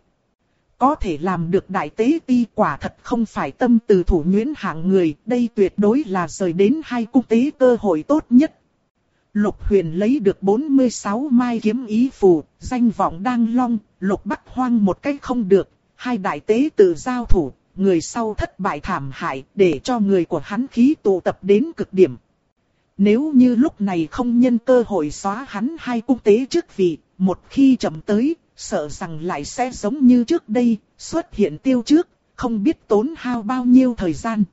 Có thể làm được đại tế ti quả thật không phải tâm từ thủ nhuyễn hạng người, đây tuyệt đối là rời đến hai cung tế cơ hội tốt nhất. Lục Huyền lấy được bốn mươi sáu mai kiếm ý phù, danh vọng đang long, Lục Bắc Hoang một cách không được, hai đại tế tự giao thủ, người sau thất bại thảm hại, để cho người của hắn khí tụ tập đến cực điểm. Nếu như lúc này không nhân cơ hội xóa hắn hai cung tế chức vị, một khi chậm tới, sợ rằng lại sẽ giống như trước đây, xuất hiện tiêu trước, không biết tốn hao bao nhiêu thời gian.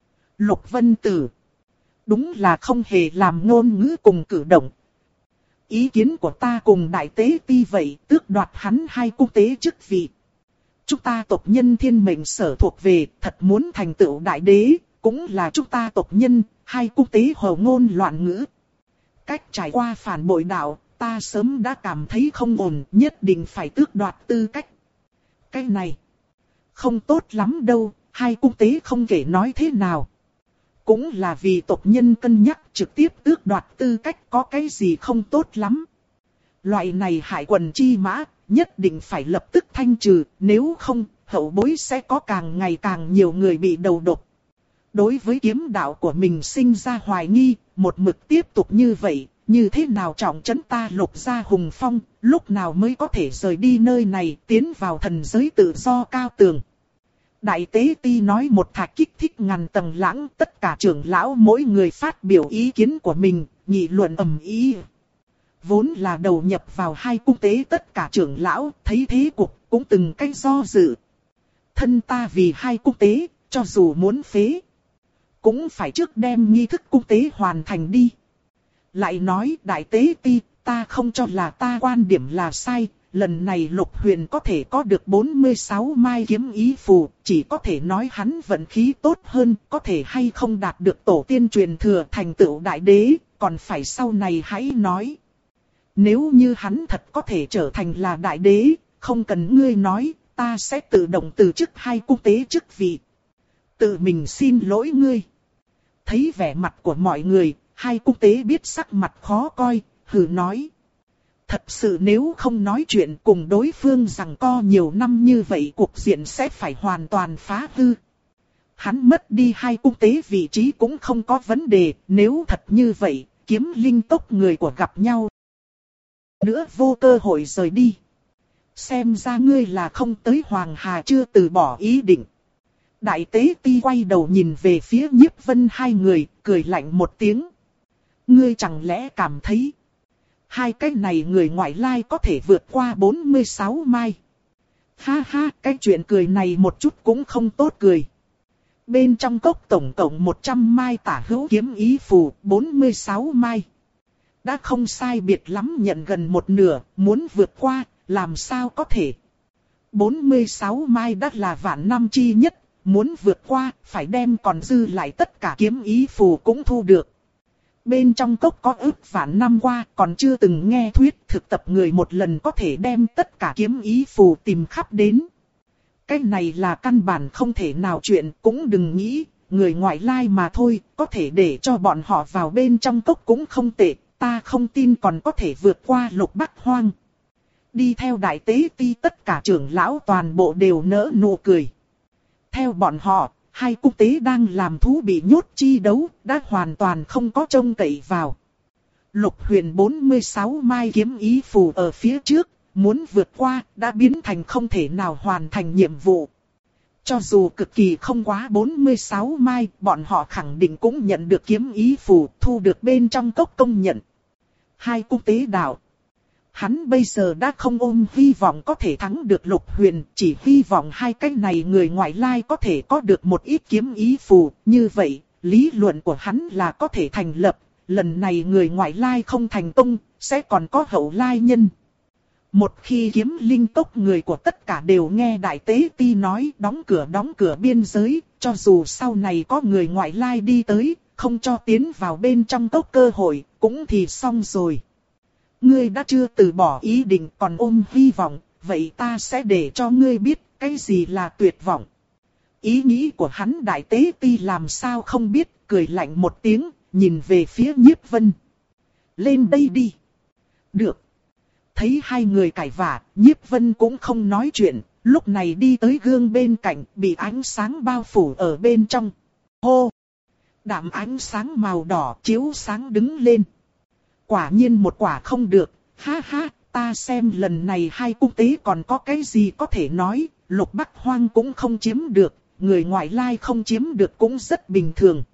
Lục Vân Tử đúng là không hề làm ngôn ngữ cùng cử động. Ý kiến của ta cùng đại tế ti vậy, tước đoạt hắn hai cung tế chức vị. Chúng ta tộc nhân thiên mệnh sở thuộc về, thật muốn thành tựu đại đế, cũng là chúng ta tộc nhân, hai cung tế hồ ngôn loạn ngữ. Cách trải qua phản bội đạo, ta sớm đã cảm thấy không ổn, nhất định phải tước đoạt tư cách. Cái này không tốt lắm đâu, hai cung tế không kể nói thế nào. Cũng là vì tộc nhân cân nhắc trực tiếp tước đoạt tư cách, có cái gì không tốt lắm. Loại này hại quần chi mã, nhất định phải lập tức thanh trừ, nếu không, hậu bối sẽ có càng ngày càng nhiều người bị đầu độc. Đối với kiếm đạo của mình sinh ra hoài nghi, một mực tiếp tục như vậy, như thế nào trọng trấn ta Lục gia hùng phong, lúc nào mới có thể rời đi nơi này, tiến vào thần giới tự do cao tường. Đại tế ti nói một thạch kích thích ngàn tầng lãng, tất cả trưởng lão mỗi người phát biểu ý kiến của mình, nghị luận ầm ĩ. Vốn là đầu nhập vào hai cung tế tất cả trưởng lão, thấy thế cục, cũng từng cách do dự. Thân ta vì hai cung tế, cho dù muốn phế, cũng phải trước đem nghi thức cung tế hoàn thành đi. Lại nói đại tế ti, ta không cho là ta quan điểm là sai, lần này Lục Huyền có thể có được bốn mươi sáu mai kiếm ý phù, chỉ có thể nói hắn vận khí tốt hơn, có thể hay không đạt được tổ tiên truyền thừa thành tựu đại đế, còn phải sau này hãy nói. Nếu như hắn thật có thể trở thành là đại đế, không cần ngươi nói, ta sẽ tự động từ chức hai cung tế chức vị. Tự mình xin lỗi ngươi. Thấy vẻ mặt của mọi người, hai cung tế biết sắc mặt khó coi, hừ nói. Thật sự nếu không nói chuyện cùng đối phương rằng co nhiều năm như vậy cuộc diện sẽ phải hoàn toàn phá hư. Hắn mất đi hai cung tế vị trí cũng không có vấn đề, nếu thật như vậy, kiếm linh tốc người của gặp nhau. Nữa vô cơ hội rời đi. Xem ra ngươi là không tới Hoàng Hà chưa từ bỏ ý định. Đại tế ti quay đầu nhìn về phía Nhiếp Vân hai người, cười lạnh một tiếng. Ngươi chẳng lẽ cảm thấy hai cái này người ngoại lai có thể vượt qua bốn mươi sáu mai? Ha ha, cái chuyện cười này một chút cũng không tốt cười. Bên trong cốc tổng cộng một trăm mai tả hữu kiếm ý phù, bốn mươi sáu mai. Đã không sai biệt lắm nhận gần một nửa, muốn vượt qua, làm sao có thể. bốn mươi sáu mai đã là vạn năm chi nhất, muốn vượt qua, phải đem còn dư lại tất cả kiếm ý phù cũng thu được. Bên trong cốc có ước vạn năm qua, còn chưa từng nghe thuyết thực tập người một lần có thể đem tất cả kiếm ý phù tìm khắp đến. Cái này là căn bản không thể nào chuyện, cũng đừng nghĩ, người ngoại lai mà thôi, có thể để cho bọn họ vào bên trong cốc cũng không tệ, ta không tin còn có thể vượt qua Lục Bắc Hoang. Đi theo đại tế ti tất cả trưởng lão toàn bộ đều nỡ nụ cười. Theo bọn họ, hai cung tế đang làm thú bị nhốt chi đấu, đã hoàn toàn không có trông cậy vào. Lục Huyền bốn mươi sáu mai kiếm ý phù ở phía trước, muốn vượt qua, đã biến thành không thể nào hoàn thành nhiệm vụ. Cho dù cực kỳ không quá bốn mươi sáu mai, bọn họ khẳng định cũng nhận được kiếm ý phù, thu được bên trong cốc công nhận. Hai cung tế đạo. Hắn bây giờ đã không ôm hy vọng có thể thắng được Lục Huyền, chỉ hy vọng hai cái này người ngoại lai có thể có được một ít kiếm ý phù. Như vậy, lý luận của hắn là có thể thành lập, lần này người ngoại lai không thành công, sẽ còn có hậu lai nhân. Một khi kiếm linh tốc người của tất cả đều nghe đại tế ti nói đóng cửa đóng cửa biên giới, cho dù sau này có người ngoại lai đi tới, không cho tiến vào bên trong cốc cơ hội, cũng thì xong rồi. Ngươi đã chưa từ bỏ ý định còn ôm hy vọng, vậy ta sẽ để cho ngươi biết cái gì là tuyệt vọng. Ý nghĩ của hắn đại tế ti làm sao không biết, cười lạnh một tiếng, nhìn về phía Nhiếp Vân. Lên đây đi. Được. Thấy hai người cãi vã, Nhiếp Vân cũng không nói chuyện, lúc này đi tới gương bên cạnh, bị ánh sáng bao phủ ở bên trong. Hô! Đạm ánh sáng màu đỏ chiếu sáng đứng lên. Quả nhiên một quả không được, ha ha, ta xem lần này hai cung tế còn có cái gì có thể nói, Lục Bắc Hoang cũng không chiếm được, người ngoại lai không chiếm được cũng rất bình thường.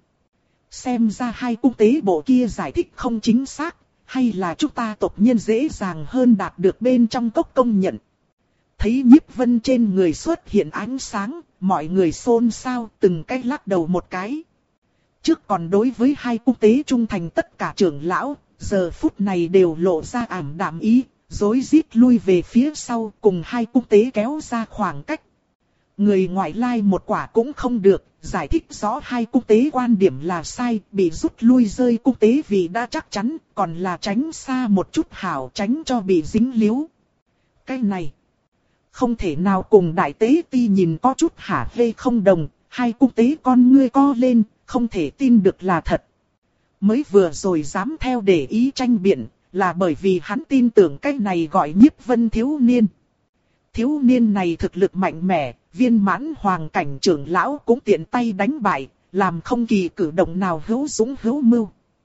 Xem ra hai cung tế bộ kia giải thích không chính xác, hay là chúng ta tộc nhân dễ dàng hơn đạt được bên trong cốc công nhận. Thấy Nhiếp Vân trên người xuất hiện ánh sáng, mọi người xôn xao từng cái lắc đầu một cái. Trước còn đối với hai cung tế trung thành tất cả trưởng lão, giờ phút này đều lộ ra ảm đạm ý, rối rít lui về phía sau cùng hai cung tế kéo ra khoảng cách. Người ngoại lai một quả cũng không được, giải thích rõ hai cung tế quan điểm là sai, bị rút lui rơi cung tế vì đã chắc chắn, còn là tránh xa một chút hảo tránh cho bị dính líu. Cái này, không thể nào cùng đại tế ti nhìn có chút hả hê không đồng, hai cung tế con ngươi co lên, không thể tin được là thật. Mới vừa rồi dám theo để ý tranh biện, là bởi vì hắn tin tưởng cái này gọi Nhiếp Vân thiếu niên. Thiếu niên này thực lực mạnh mẽ, viên mãn hoàng cảnh trưởng lão cũng tiện tay đánh bại, làm không kỳ cử động nào hữu dũng hữu mưu.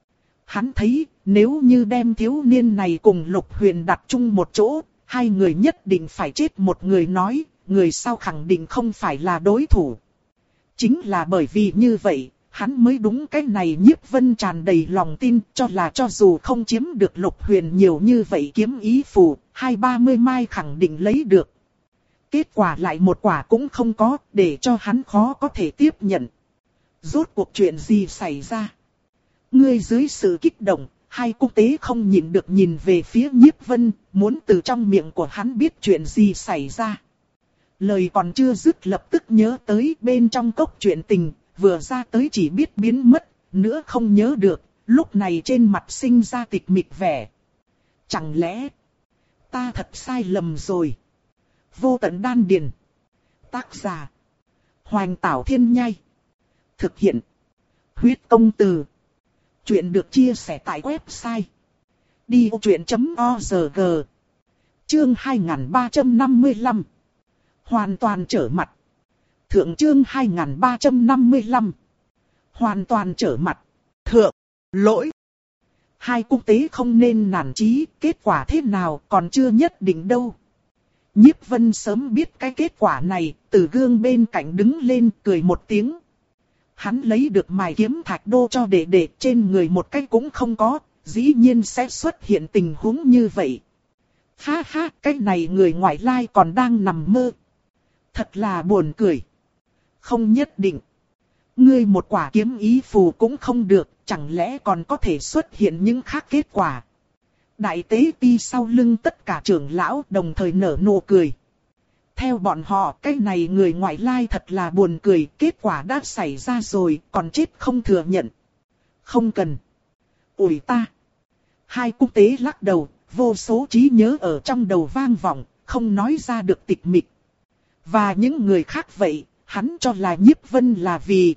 Hắn thấy, nếu như đem thiếu niên này cùng Lục Huyền đặt chung một chỗ, hai người nhất định phải chết một người nói, người sau khẳng định không phải là đối thủ. Chính là bởi vì như vậy, hắn mới đúng cái này Nhiếp Vân tràn đầy lòng tin, cho là cho dù không chiếm được Lục Huyền nhiều như vậy kiếm ý phù, hai ba mươi mai khẳng định lấy được. Kết quả lại một quả cũng không có, để cho hắn khó có thể tiếp nhận. Rốt cuộc chuyện gì xảy ra? Ngươi dưới sự kích động, hai cung tế không nhìn được nhìn về phía Nhiếp Vân, muốn từ trong miệng của hắn biết chuyện gì xảy ra. Lời còn chưa dứt lập tức nhớ tới bên trong cốc chuyện tình, vừa ra tới chỉ biết biến mất, nữa không nhớ được, lúc này trên mặt sinh ra tịch mịch vẻ. Chẳng lẽ ta thật sai lầm rồi? Vô tận đan điền. Tác giả: Hoành Tảo Thiên Nhai. Thực hiện: Huyết công từ. Chuyện được chia sẻ tại website đi ô chuyện chấm org. Chương hai nghìn ba trăm năm mươi lăm. Hoàn toàn trở mặt. Thượng chương hai nghìn ba trăm năm mươi lăm. Hoàn toàn trở mặt. Thượng, lỗi. Hai quốc tế không nên nản chí, kết quả thế nào còn chưa nhất định đâu. Nhiếp Vân sớm biết cái kết quả này, từ gương bên cạnh đứng lên cười một tiếng. Hắn lấy được mài kiếm thạch đô cho đệ đệ, trên người một cái cũng không có, dĩ nhiên sẽ xuất hiện tình huống như vậy. Ha ha, cái này người ngoại lai còn đang nằm mơ. Thật là buồn cười. Không nhất định. Ngươi một quả kiếm ý phù cũng không được, chẳng lẽ còn có thể xuất hiện những khác kết quả. Đại tế ti sau lưng tất cả trưởng lão đồng thời nở nụ cười. Theo bọn họ, cái này người ngoại lai thật là buồn cười, kết quả đã xảy ra rồi, còn chết không thừa nhận. Không cần. Ủi ta. Hai quốc tế lắc đầu, vô số trí nhớ ở trong đầu vang vọng, không nói ra được tịch mịch. Và những người khác vậy, hắn cho là Nhiếp Vân là vì...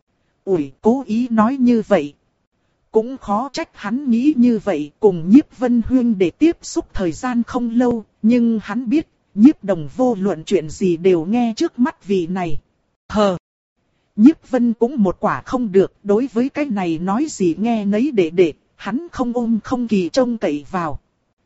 Ủi, cố ý nói như vậy. Cũng khó trách hắn nghĩ như vậy, cùng Nhiếp Vân huynh để tiếp xúc thời gian không lâu, nhưng hắn biết, Nhiếp Đồng vô luận chuyện gì đều nghe trước mắt vị này. Hờ! Nhiếp Vân cũng một quả không được, đối với cái này nói gì nghe nấy để để, hắn không ôm không kỳ trông cậy vào.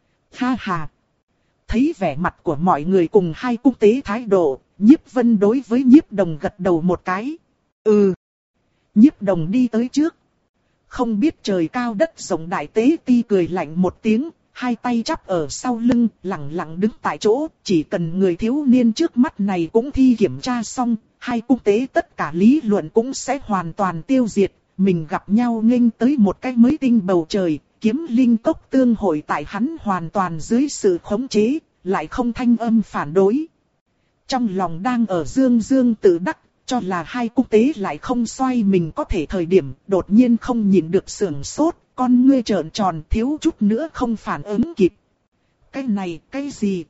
Ha ha! Thấy vẻ mặt của mọi người cùng hai quốc tế thái độ, Nhiếp Vân đối với Nhiếp Đồng gật đầu một cái. Ừ! Nhiếp Đồng đi tới trước. Không biết trời cao đất rộng đại tế ti cười lạnh một tiếng, hai tay chắp ở sau lưng, lặng lặng đứng tại chỗ, chỉ cần người thiếu niên trước mắt này cũng thi kiểm tra xong, hai quốc tế tất cả lý luận cũng sẽ hoàn toàn tiêu diệt, mình gặp nhau nghênh tới một cái mới tinh bầu trời, kiếm linh cốc tương hội tại hắn hoàn toàn dưới sự khống chế, lại không thanh âm phản đối. Trong lòng đang ở dương dương tự đắc, cho là hai quốc tế lại không xoay mình có thể thời điểm, đột nhiên không nhìn được sưởng sốt, con ngươi trợn tròn thiếu chút nữa không phản ứng kịp. Cái này, cái gì?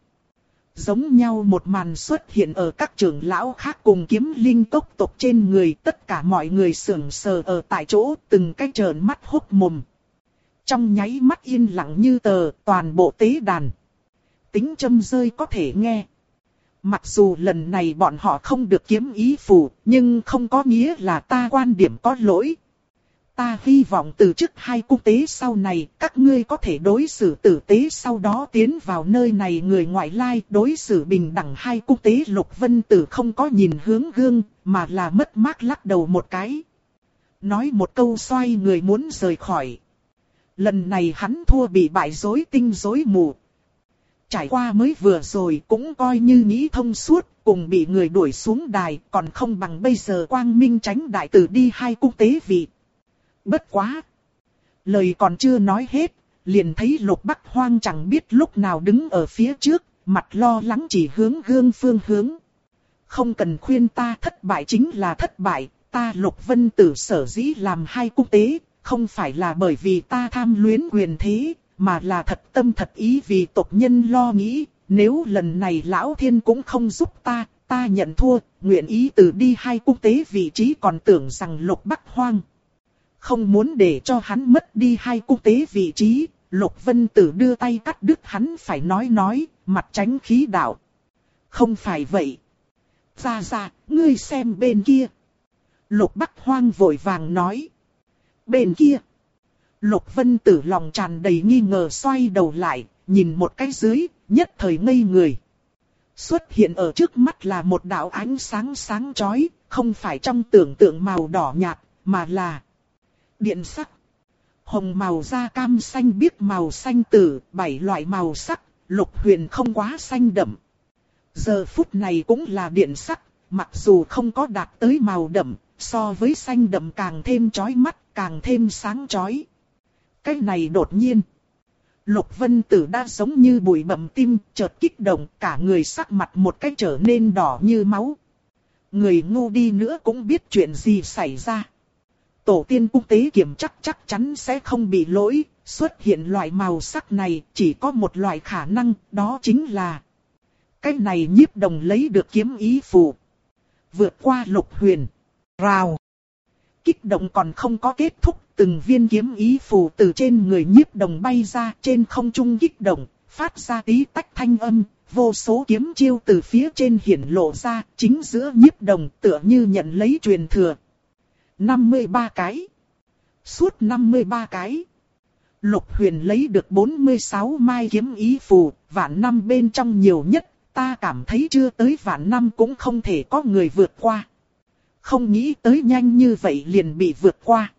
Giống nhau một màn xuất hiện ở các trưởng lão khác cùng kiếm linh cốc tộc trên người, tất cả mọi người sưởng sờ ở tại chỗ, từng cái trợn mắt hốc mồm. Trong nháy mắt yên lặng như tờ, toàn bộ tế đàn. Tính châm rơi có thể nghe. Mặc dù lần này bọn họ không được kiếm ý phù, nhưng không có nghĩa là ta quan điểm có lỗi. Ta hy vọng từ trước hai quốc tế sau này, các ngươi có thể đối xử tử tế, sau đó tiến vào nơi này người ngoại lai đối xử bình đẳng. Hai quốc tế Lục Vân Tử không có nhìn hướng gương, mà là mất mát lắc đầu một cái. Nói một câu xoay người muốn rời khỏi. Lần này hắn thua bị bại rối tinh rối mù. Trải qua mới vừa rồi cũng coi như nghĩ thông suốt, cùng bị người đuổi xuống đài, còn không bằng bây giờ quang minh tránh đại tử đi hai quốc tế vị. Bất quá! Lời còn chưa nói hết, liền thấy Lục Bắc Hoang chẳng biết lúc nào đứng ở phía trước, mặt lo lắng chỉ hướng gương phương hướng. Không cần khuyên ta, thất bại chính là thất bại, ta Lục Vân Tử sở dĩ làm hai quốc tế, không phải là bởi vì ta tham luyến quyền thế, mà là thật tâm thật ý vì tộc nhân lo nghĩ, nếu lần này Lão Thiên cũng không giúp ta, ta nhận thua, nguyện ý từ đi hai quốc tế vị trí. Còn tưởng rằng Lục Bắc Hoang không muốn để cho hắn mất đi hai quốc tế vị trí, Lục Vân Tử đưa tay cắt đứt hắn phải nói nói, mặt tránh khí đạo. Không phải vậy. Ra ra, ngươi xem bên kia. Lục Bắc Hoang vội vàng nói. Bên kia. Lục Vân Tử lòng tràn đầy nghi ngờ xoay đầu lại, nhìn một cái dưới, nhất thời ngây người. Xuất hiện ở trước mắt là một đạo ánh sáng sáng chói, không phải trong tưởng tượng màu đỏ nhạt, mà là điện sắc. Hồng màu da cam xanh biếc màu xanh tử, bảy loại màu sắc, Lục Huyền không quá xanh đậm. Giờ phút này cũng là điện sắc, mặc dù không có đạt tới màu đậm, so với xanh đậm càng thêm chói mắt, càng thêm sáng chói. Cái này đột nhiên. Lục Vân Tử đã giống như bụi bặm tim, chợt kích động, cả người sắc mặt một cách trở nên đỏ như máu. Người ngu đi nữa cũng biết chuyện gì xảy ra. Tổ tiên quốc tế kiểm chắc chắc chắn sẽ không bị lỗi, xuất hiện loại màu sắc này chỉ có một loại khả năng, đó chính là cái này Nhiếp Đồng lấy được kiếm ý phù. Vượt qua Lục Huyền. Rào. Kích động còn không có kết thúc, từng viên kiếm ý phù từ trên người Nhiếp Đồng bay ra, trên không trung kích động, phát ra tí tách thanh âm, vô số kiếm chiêu từ phía trên hiển lộ ra, chính giữa Nhiếp Đồng tựa như nhận lấy truyền thừa. năm mươi ba cái. Suốt năm mươi ba cái. Lục Huyền lấy được bốn mươi sáu mai kiếm ý phù, vạn năm bên trong nhiều nhất, ta cảm thấy chưa tới vạn năm cũng không thể có người vượt qua. Không nghĩ tới nhanh như vậy liền bị vượt qua.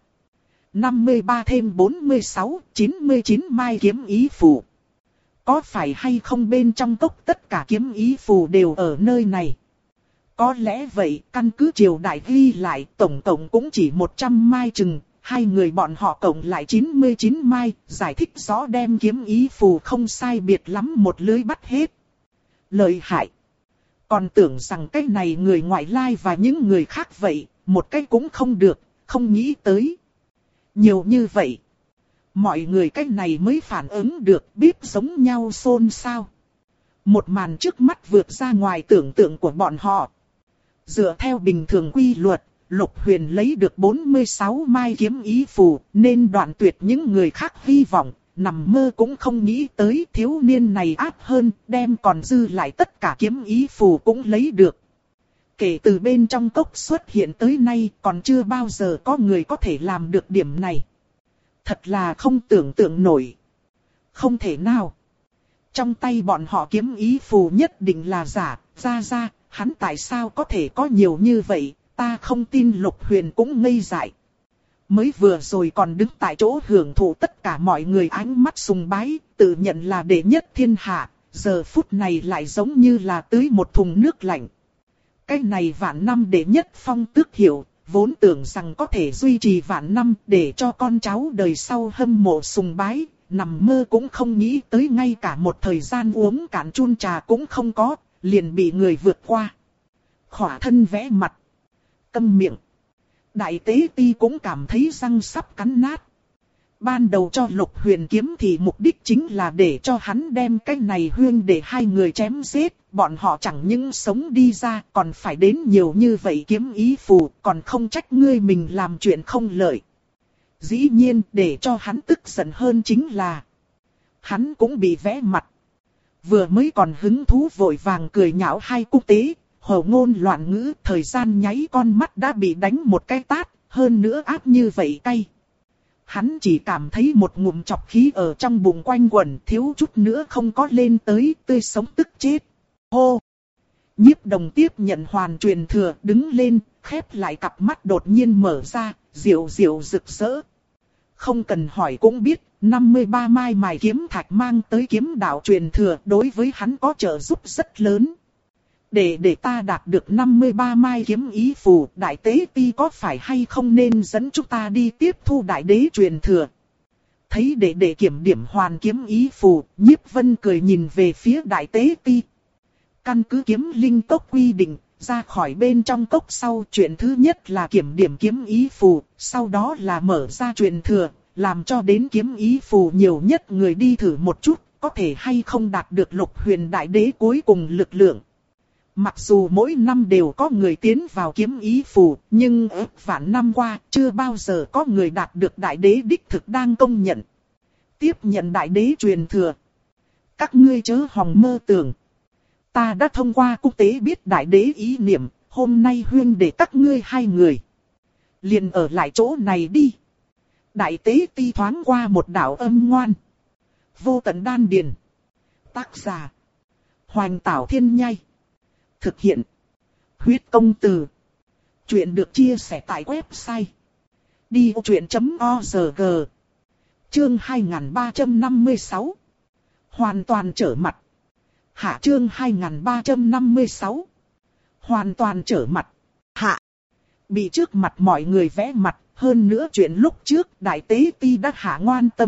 năm mươi ba thêm bốn mươi sáu, chín mươi chín mai kiếm ý phù. Có phải hay không bên trong cốc tất cả kiếm ý phù đều ở nơi này? Có lẽ vậy, căn cứ triều đại ghi lại, tổng cộng cũng chỉ một trăm mai chừng, hai người bọn họ cộng lại chín mươi chín mai, giải thích rõ đem kiếm ý phù không sai biệt lắm một lưới bắt hết. Lợi hại. Còn tưởng rằng cái này người ngoại lai và những người khác vậy, một cái cũng không được, không nghĩ tới. Nhiều như vậy. Mọi người cái này mới phản ứng được, biết giống nhau xôn xao. Một màn trước mắt vượt ra ngoài tưởng tượng của bọn họ. Dựa theo bình thường quy luật, Lục Huyền lấy được bốn mươi sáu mai kiếm ý phù, nên đoạn tuyệt những người khác hy vọng, nằm mơ cũng không nghĩ tới thiếu niên này ác hơn, đem còn dư lại tất cả kiếm ý phù cũng lấy được. Kể từ bên trong cốc xuất hiện tới nay, còn chưa bao giờ có người có thể làm được điểm này. Thật là không tưởng tượng nổi. Không thể nào. Trong tay bọn họ kiếm ý phù nhất định là giả, ra ra, hắn tại sao có thể có nhiều như vậy, ta không tin. Lục Huyền cũng ngây dại. Mới vừa rồi còn đứng tại chỗ hưởng thụ tất cả mọi người ánh mắt sùng bái, tự nhận là đệ nhất thiên hạ, giờ phút này lại giống như là tưới một thùng nước lạnh. Cái này vạn năm đệ nhất phong tước hiệu, vốn tưởng rằng có thể duy trì vạn năm để cho con cháu đời sau hâm mộ sùng bái, nằm mơ cũng không nghĩ tới ngay cả một thời gian uống cạn chun trà cũng không có, liền bị người vượt qua. Khỏa thân vẽ mặt. Câm miệng. Đại tế ti cũng cảm thấy răng sắp cắn nát. Ban đầu cho Lục Huyền kiếm thì mục đích chính là để cho hắn đem cái này huyên để hai người chém giết. Bọn họ chẳng những sống đi ra còn phải đến nhiều như vậy kiếm ý phù, còn không trách ngươi mình làm chuyện không lợi. Dĩ nhiên để cho hắn tức giận hơn chính là hắn cũng bị vẽ mặt. Vừa mới còn hứng thú vội vàng cười nhạo hai cung tế, hồ ngôn loạn ngữ, thời gian nháy con mắt đã bị đánh một cái tát, hơn nữa áp như vậy cay. Hắn chỉ cảm thấy một ngụm chọc khí ở trong bụng quanh quẩn, thiếu chút nữa không có lên tới, tươi sống tức chết. Hô! Nhiếp Đồng tiếp nhận hoàn truyền thừa, đứng lên, khép lại cặp mắt đột nhiên mở ra, diệu diệu rực rỡ. Không cần hỏi cũng biết, năm mươi ba mai mài kiếm thạch mang tới kiếm đạo truyền thừa đối với hắn có trợ giúp rất lớn. Để để ta đạt được năm mươi ba mai kiếm ý phù, đại tế ti có phải hay không nên dẫn chúng ta đi tiếp thu đại đế truyền thừa? Thấy để để kiểm điểm hoàn kiếm ý phù, Nhiếp Vân cười nhìn về phía đại tế ti. Căn cứ kiếm linh cốc quy định, ra khỏi bên trong cốc sau chuyện thứ nhất là kiểm điểm kiếm ý phù, sau đó là mở ra truyền thừa, làm cho đến kiếm ý phù nhiều nhất người đi thử một chút, có thể hay không đạt được Lục Huyền đại đế cuối cùng lực lượng. Mặc dù mỗi năm đều có người tiến vào kiếm ý phù, nhưng ước vạn năm qua chưa bao giờ có người đạt được đại đế đích thực đang công nhận. Tiếp nhận đại đế truyền thừa. Các ngươi chớ hòng mơ tưởng. Ta đã thông qua quốc tế biết đại đế ý niệm, hôm nay huyên để các ngươi hai người liền ở lại chỗ này đi. Đại tế ti thoáng qua một đạo âm ngoan. Vô tận đan điền. Tác giả Hoành Tảo Thiên Nhai. Thực hiện Huyết Công Từ. Chuyện được chia sẻ tại website đi ô chuyện chấm org. Chương hai nghìn ba trăm năm mươi sáu. Hoàn toàn trở mặt. Hạ chương hai nghìn ba trăm năm mươi sáu. Hoàn toàn trở mặt. Hạ. Bị trước mặt mọi người vẽ mặt, hơn nữa chuyện lúc trước đại tế ti đã hạ ngoan tâm.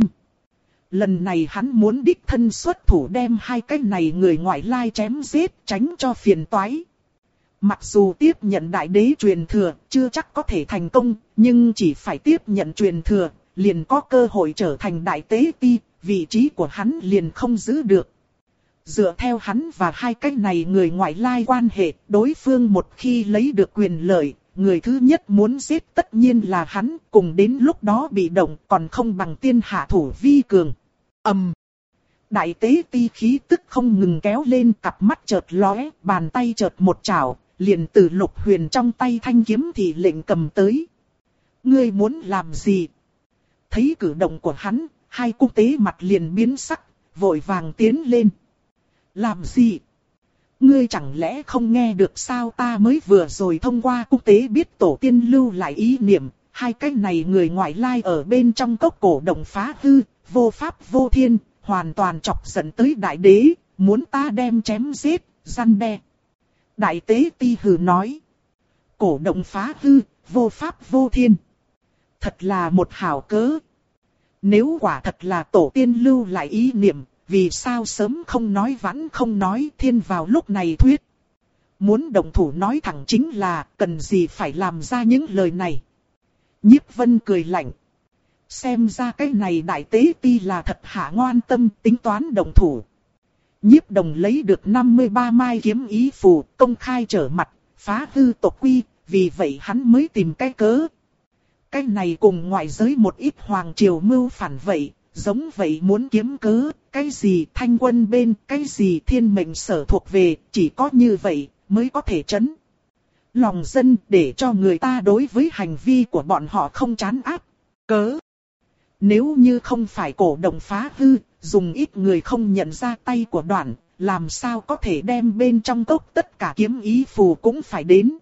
Lần này hắn muốn đích thân xuất thủ đem hai cái này người ngoại lai chém giết, tránh cho phiền toái. Mặc dù tiếp nhận đại đế truyền thừa, chưa chắc có thể thành công, nhưng chỉ phải tiếp nhận truyền thừa, liền có cơ hội trở thành đại tế ti, vị trí của hắn liền không giữ được. Dựa theo hắn và hai cái này người ngoại lai quan hệ, đối phương một khi lấy được quyền lợi, người thứ nhất muốn giết tất nhiên là hắn, cùng đến lúc đó bị động còn không bằng tiên hạ thủ vi cường. Ầm. Um. Đại tế ti khí tức không ngừng kéo lên, cặp mắt chợt lóe, bàn tay chợt một chảo, liền từ Lục Huyền trong tay thanh kiếm thì lệnh cầm tới. Ngươi muốn làm gì? Thấy cử động của hắn, hai cung tế mặt liền biến sắc, vội vàng tiến lên. Làm gì? Ngươi chẳng lẽ không nghe được sao? Ta mới vừa rồi thông qua cung tế biết tổ tiên lưu lại ý niệm, hai cái này người ngoại lai ở bên trong cốc cổ động phá hư, vô pháp vô thiên, hoàn toàn chọc giận tới đại đế, muốn ta đem chém giết, răn đe. Đại tế ti hừ nói. Cổ động phá hư, vô pháp vô thiên. Thật là một hảo cớ. Nếu quả thật là tổ tiên lưu lại ý niệm, vì sao sớm không nói vãn không nói, thiên vào lúc này thuyết. Muốn động thủ nói thẳng chính là, cần gì phải làm ra những lời này. Nhiếp Vân cười lạnh. Xem ra cái này đại tế ti là thật hạ ngoan tâm, tính toán động thủ. Nhiếp Đồng lấy được năm mươi ba mai kiếm ý phù, công khai trở mặt, phá hư tộc quy, vì vậy hắn mới tìm cái cớ. Cái này cùng ngoại giới một ít hoàng triều mưu phản vậy, giống vậy muốn kiếm cớ, cái gì thanh quân bên, cái gì thiên mệnh sở thuộc về, chỉ có như vậy mới có thể trấn lòng dân, để cho người ta đối với hành vi của bọn họ không chán áp. Cớ. Nếu như không phải cổ động phá hư, dùng ít người không nhận ra tay của Đoạn, làm sao có thể đem bên trong cốc tất cả kiếm ý phù cũng phải đến.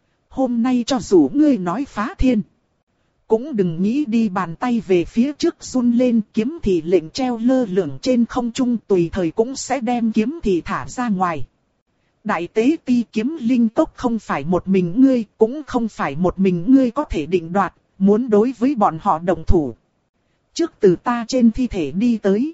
Hôm nay cho dù ngươi nói phá thiên, cũng đừng nghĩ đi bàn tay về phía trước run lên, kiếm thì lệnh treo lơ lửng trên không trung, tùy thời cũng sẽ đem kiếm thì thả ra ngoài. Đại tế ti, kiếm linh cốc không phải một mình ngươi, cũng không phải một mình ngươi có thể định đoạt, muốn đối với bọn họ đồng thủ. Trước từ ta trên thi thể đi tới.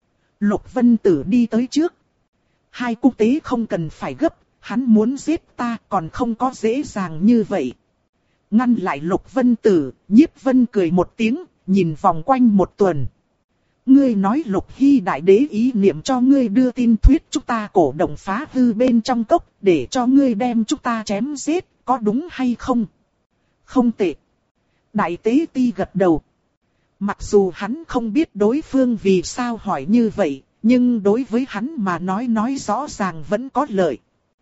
Lục Vân Tử đi tới trước. Hai cung tế không cần phải gấp, hắn muốn giết ta còn không có dễ dàng như vậy. Ngăn lại Lục Vân Tử, Nhiếp Vân cười một tiếng, nhìn vòng quanh một tuần. Ngươi nói Lục Hy đại đế ý niệm cho ngươi đưa tin thuyết chúng ta cổ động phá hư bên trong cốc, để cho ngươi đem chúng ta chém giết, có đúng hay không? Không tệ. Đại tế ti gật đầu. Mặc dù hắn không biết đối phương vì sao hỏi như vậy, nhưng đối với hắn mà nói nói rõ ràng vẫn có lợi.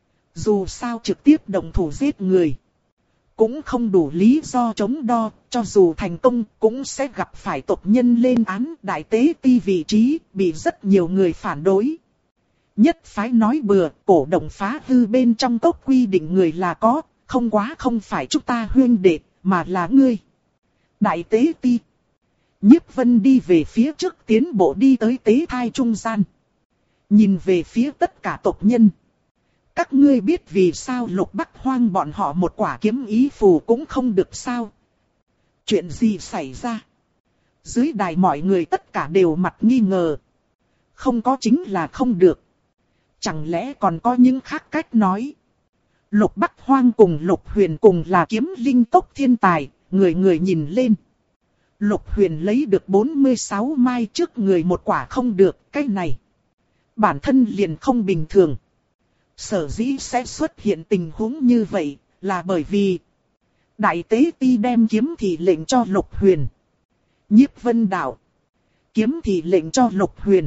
Dù sao trực tiếp động thủ giết người, cũng không đủ lý do chống đo, cho dù thành công cũng sẽ gặp phải tộc nhân lên án. Đại tế ti vị trí bị rất nhiều người phản đối. Nhất phái nói bừa, cổ động phá hư bên trong cốc quy định người là có, không quá không phải chúng ta huyên đệ, mà là ngươi. Đại tế ti. Nhiếp Vân đi về phía trước tiến bộ đi tới tế thai trung gian. Nhìn về phía tất cả tộc nhân. Các ngươi biết vì sao Lục Bắc Hoang bọn họ một quả kiếm ý phù cũng không được sao? Chuyện gì xảy ra? Dưới đài mọi người tất cả đều mặt nghi ngờ. Không có chính là không được. Chẳng lẽ còn có những khác cách nói? Lục Bắc Hoang cùng Lục Huyền cùng là kiếm linh tốc thiên tài, người người nhìn lên. Lục Huyền lấy được bốn mươi sáu mai trước người một quả không được, cái này bản thân liền không bình thường. Sở dĩ sẽ xuất hiện tình huống như vậy, là bởi vì Đại tế ti đem kiếm thị lệnh cho Lục Huyền. Nhiếp Vân đạo. Kiếm thị lệnh cho Lục Huyền.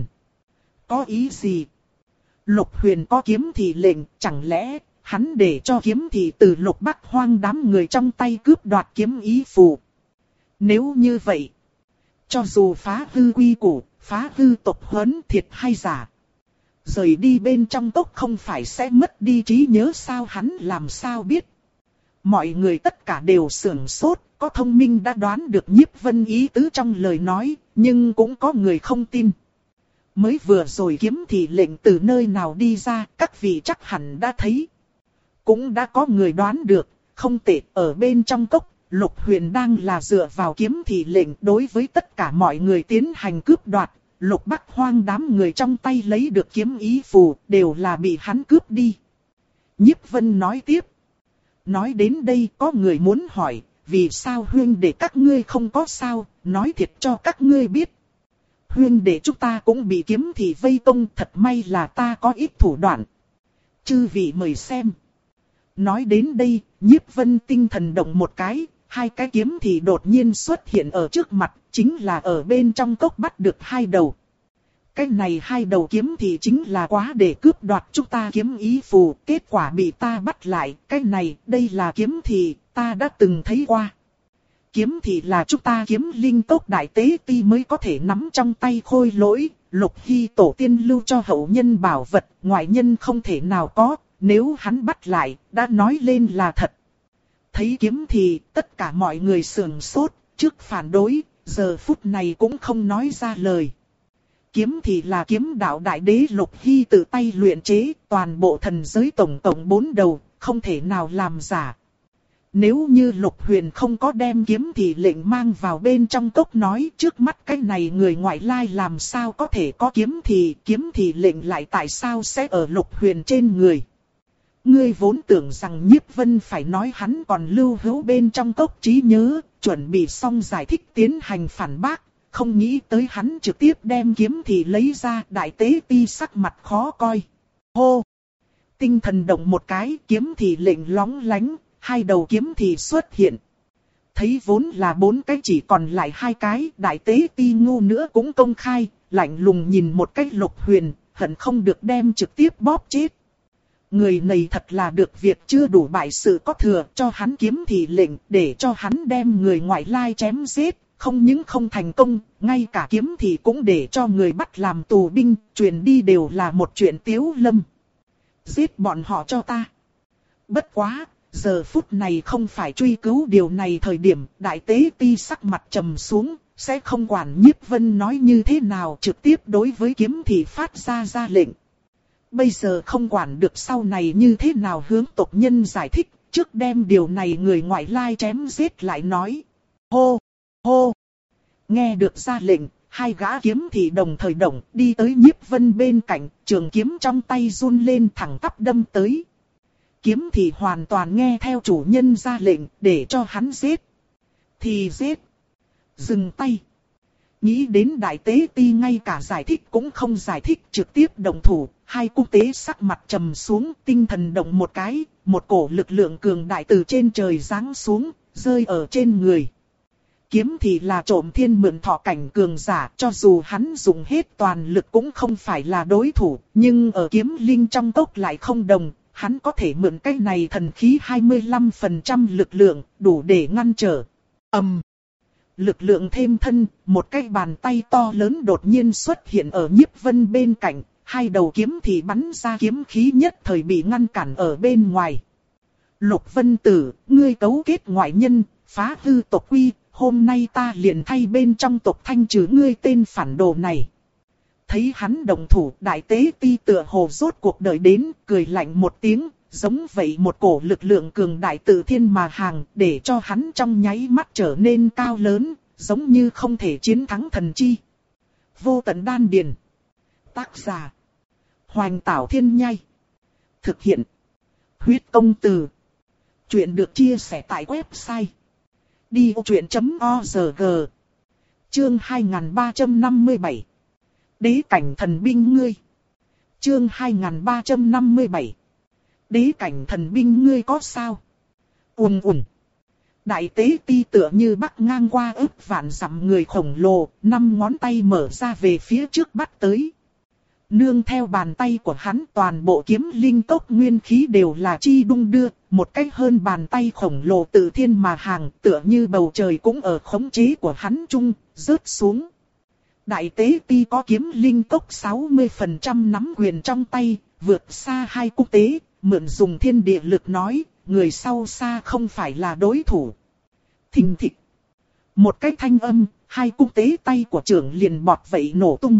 Có ý gì? Lục Huyền có kiếm thị lệnh, chẳng lẽ hắn để cho kiếm thị từ Lục Bắc Hoang đám người trong tay cướp đoạt kiếm ý phù? Nếu như vậy, cho dù phá hư quy củ, phá hư tộc huấn, thiệt hay giả, rời đi bên trong tộc không phải sẽ mất đi trí nhớ sao? Hắn làm sao biết? Mọi người tất cả đều sửng sốt, có thông minh đã đoán được Nhiếp Vân ý tứ trong lời nói, nhưng cũng có người không tin. Mới vừa rồi kiếm thị lệnh từ nơi nào đi ra, các vị chắc hẳn đã thấy. Cũng đã có người đoán được, không tệ, ở bên trong cốc, Lục Huyền đang là dựa vào kiếm thị lệnh đối với tất cả mọi người tiến hành cướp đoạt. Lục Bắc Hoang đám người trong tay lấy được kiếm ý phù đều là bị hắn cướp đi. Nhiếp Vân nói tiếp. Nói đến đây có người muốn hỏi, vì sao huynh đệ các ngươi không có sao, nói thiệt cho các ngươi biết. Huynh đệ chúng ta cũng bị kiếm thị vây công, thật may là ta có ít thủ đoạn. Chư vị mời xem. Nói đến đây, Nhiếp Vân tinh thần động một cái, hai cái kiếm thì đột nhiên xuất hiện ở trước mặt, chính là ở bên trong cốc bắt được hai đầu. Cái này hai đầu kiếm thì chính là quá để cướp đoạt chúng ta kiếm ý phù, kết quả bị ta bắt lại, cái này, đây là kiếm thì, ta đã từng thấy qua. Kiếm thì là chúng ta kiếm linh tốc đại tế ti mới có thể nắm trong tay khôi lỗi, Lục Hy tổ tiên lưu cho hậu nhân bảo vật, ngoại nhân không thể nào có, nếu hắn bắt lại, đã nói lên là thật. Thấy kiếm thì, tất cả mọi người sườn sốt, trước phản đối, giờ phút này cũng không nói ra lời. Kiếm thì là kiếm đạo đại đế Lục Hy tự tay luyện chế, toàn bộ thần giới tổng tổng bốn đầu, không thể nào làm giả. Nếu như Lục Huyền không có đem kiếm thì lệnh mang vào bên trong cốc nói trước mắt cái này người ngoại lai làm sao có thể có kiếm thì, kiếm thì lệnh lại tại sao sẽ ở Lục Huyền trên người. Ngươi vốn tưởng rằng Nhiếp Vân phải nói hắn còn lưu hữu bên trong cốc trí nhớ, chuẩn bị xong giải thích tiến hành phản bác, không nghĩ tới hắn trực tiếp đem kiếm thì lấy ra, đại tế ti sắc mặt khó coi. Hô! Tinh thần động một cái, kiếm thì lệnh lóng lánh, hai đầu kiếm thì xuất hiện. Thấy vốn là bốn cái chỉ còn lại hai cái, đại tế ti ngu nữa cũng công khai, lạnh lùng nhìn một cái Lục Huyền, hận không được đem trực tiếp bóp chết. Người này thật là được việc chưa đủ bại sự có thừa, cho hắn kiếm thì lệnh, để cho hắn đem người ngoại lai chém giết, không những không thành công, ngay cả kiếm thì cũng để cho người bắt làm tù binh, truyền đi đều là một chuyện tiếu lâm. Giết bọn họ cho ta. Bất quá, giờ phút này không phải truy cứu điều này thời điểm, đại tế ti sắc mặt trầm xuống, sẽ không quản Nhiếp Vân nói như thế nào, trực tiếp đối với kiếm thì phát ra ra lệnh. Bây giờ không quản được sau này như thế nào hướng tộc nhân giải thích, trước đem điều này người ngoại lai chém giết lại nói. Hô! Hô! Nghe được ra lệnh, hai gã kiếm thì đồng thời động đi tới Nhiếp Vân bên cạnh, trường kiếm trong tay run lên thẳng tắp đâm tới. Kiếm thì hoàn toàn nghe theo chủ nhân ra lệnh, để cho hắn giết. Thì giết. Dừng tay. Nghĩ đến đại tế ti ngay cả giải thích cũng không giải thích, trực tiếp động thủ, hai cung tế sắc mặt trầm xuống, tinh thần động một cái, một cổ lực lượng cường đại từ trên trời giáng xuống, rơi ở trên người. Kiếm thì là trộm thiên mượn thọ cảnh cường giả, cho dù hắn dùng hết toàn lực cũng không phải là đối thủ, nhưng ở kiếm linh trong cốc lại không đồng, hắn có thể mượn cái này thần khí hai mươi lăm phần trăm lực lượng, đủ để ngăn trở. Ầm. Um. Lực lượng thêm thân, một cái bàn tay to lớn đột nhiên xuất hiện ở Nhiếp Vân bên cạnh, hai đầu kiếm thì bắn ra kiếm khí nhất thời bị ngăn cản ở bên ngoài. Lục Vân Tử, ngươi cấu kết ngoại nhân, phá hư tộc quy, hôm nay ta liền thay bên trong tộc thanh trừ ngươi tên phản đồ này. Thấy hắn đồng thủ, đại tế ti tựa hồ rốt cuộc đời đến, cười lạnh một tiếng, giống vậy một cổ lực lượng cường đại tự thiên mà hàng, để cho hắn trong nháy mắt trở nên cao lớn, giống như không thể chiến thắng thần chi. Vô tận đan điền. Tác giả: Hoành Tảo Thiên Nhai. Thực hiện: Huyết Công Từ. Chuyện được chia sẻ tại website đi ô chuyện chấm org. Chương hai nghìn ba trăm năm mươi bảy. Đế cảnh thần binh ngươi. Chương hai nghìn ba trăm năm mươi bảy. Đế cảnh thần binh ngươi có sao? Ùn ùn. Đại tế ti tựa như bắc ngang qua ức vạn dặm người khổng lồ, năm ngón tay mở ra về phía trước bắt tới. Nương theo bàn tay của hắn, toàn bộ kiếm linh cốc nguyên khí đều là chi đung đưa, một cách hơn bàn tay khổng lồ tự thiên mà hàng, tựa như bầu trời cũng ở khống chế của hắn chung, rớt xuống. Đại tế ti có kiếm linh cốc sáu mươi phần trăm nắm quyền trong tay, vượt xa hai cung tế, mượn dùng thiên địa lực nói, người sau xa không phải là đối thủ. Thình thịch. Một cái thanh âm, hai cung tế tay của trưởng liền bọt vậy nổ tung.